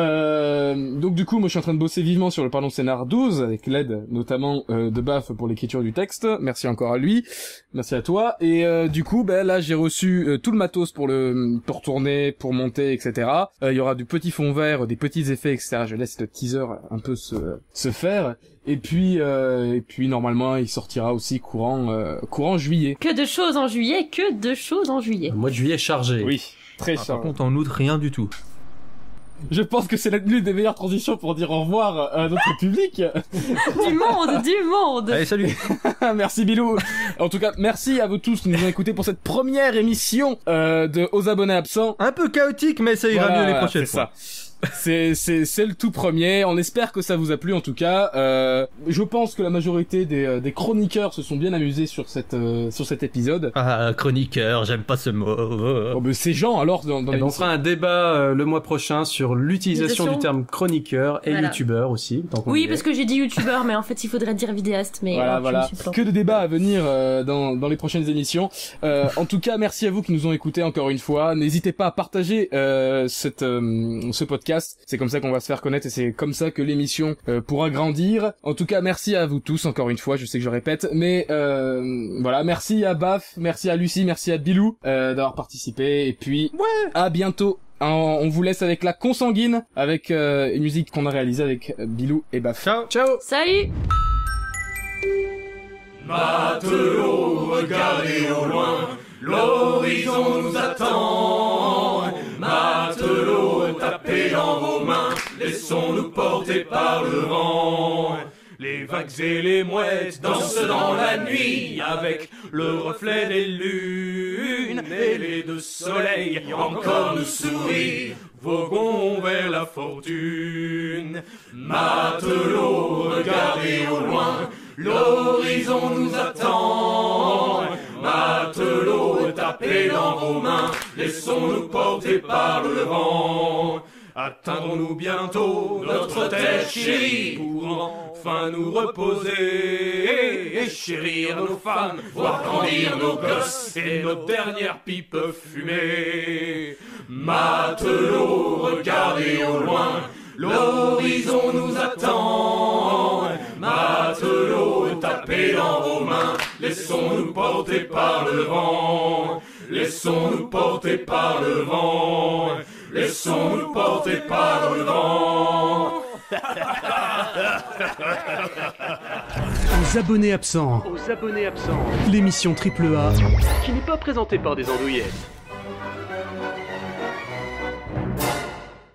Euh, donc du coup, moi, je suis en train de bosser vivement sur le Parlons Scénar douze, avec l'aide notamment euh, de Baf pour l'écriture du texte. Merci encore à lui. Merci à toi. Et euh, du coup, ben là, j'ai reçu euh, tout le matos pour le pour tourner, pour monter, et cetera. Euh, Il y aura du petit fond vert, des petits effets, et cetera. Je laisse le teaser un peu se se faire. Et puis euh, et puis normalement, il sortira aussi courant euh, courant juillet. Que de choses en juillet, que de choses en juillet. Le mois de juillet chargé. Oui, très Ah, par chargé. contre, en août, rien du tout. Je pense que c'est l'une des meilleures transitions pour dire au revoir à notre public. Du monde, du monde. Allez, salut. Merci Bilou. En tout cas, merci à vous tous qui nous ont écoutés pour cette première émission euh, de Aux abonnés absents. Un peu chaotique, mais ça ira Voilà, mieux les prochaines c'est fois. ça. C'est c'est c'est le tout premier. On espère que ça vous a plu en tout cas. Euh, je pense que la majorité des euh, des chroniqueurs se sont bien amusés sur cette euh, sur cet épisode. Ah, chroniqueur, j'aime pas ce mot. Oh, ben, ces gens alors dans, dans Eh ben, on l'émission. fera un débat euh, le mois prochain sur l'utilisation L'utilisation. du terme chroniqueur et Voilà. youtubeur aussi. tant qu'on y Oui, est. parce que j'ai dit youtubeur, mais en fait, il faudrait dire vidéaste. Mais Voilà, oh, je voilà. me suis plantée. Que de débats à venir euh, dans, dans les prochaines émissions. Euh, en tout cas, merci à vous qui nous ont écoutés encore une fois. N'hésitez pas à partager euh, cette, euh, ce podcast. C'est comme ça qu'on va se faire connaître et c'est comme ça que l'émission euh, pourra grandir. En tout cas, merci à vous tous encore une fois. Je sais que je répète, mais euh, voilà. Merci à Baf, merci à Lucie, merci à Bilou euh, d'avoir participé. Et puis, ouais. À bientôt. On on vous laisse avec la consanguine, avec euh, une musique qu'on a réalisée avec euh, Bilou et Baf. Ciao. Ciao. Salut. Matelots, regardez au loin, l'horizon nous attend. Matelots, tapez dans vos mains, laissons-nous porter par le vent. Les vagues et les mouettes dansent dans la nuit avec le reflet des lunes et les deux soleils encore nous sourient. Voguons vers la fortune. Matelots, regardez au loin, l'horizon nous attend. Matelots, tapez dans vos mains, laissons-nous porter par le vent. Atteindrons-nous bientôt notre terre chérie pour enfin nous reposer et chérir nos femmes, voir grandir nos gosses et nos dernières pipes fumées. Matelots, regardez au loin, l'horizon nous attend. Matelots, Laissons-nous porter par le vent. Laissons-nous porter par le vent. Laissons-nous porter par le vent. Aux abonnés absents. Aux abonnés absents. L'émission triple A qui n'est pas présentée par des andouillettes.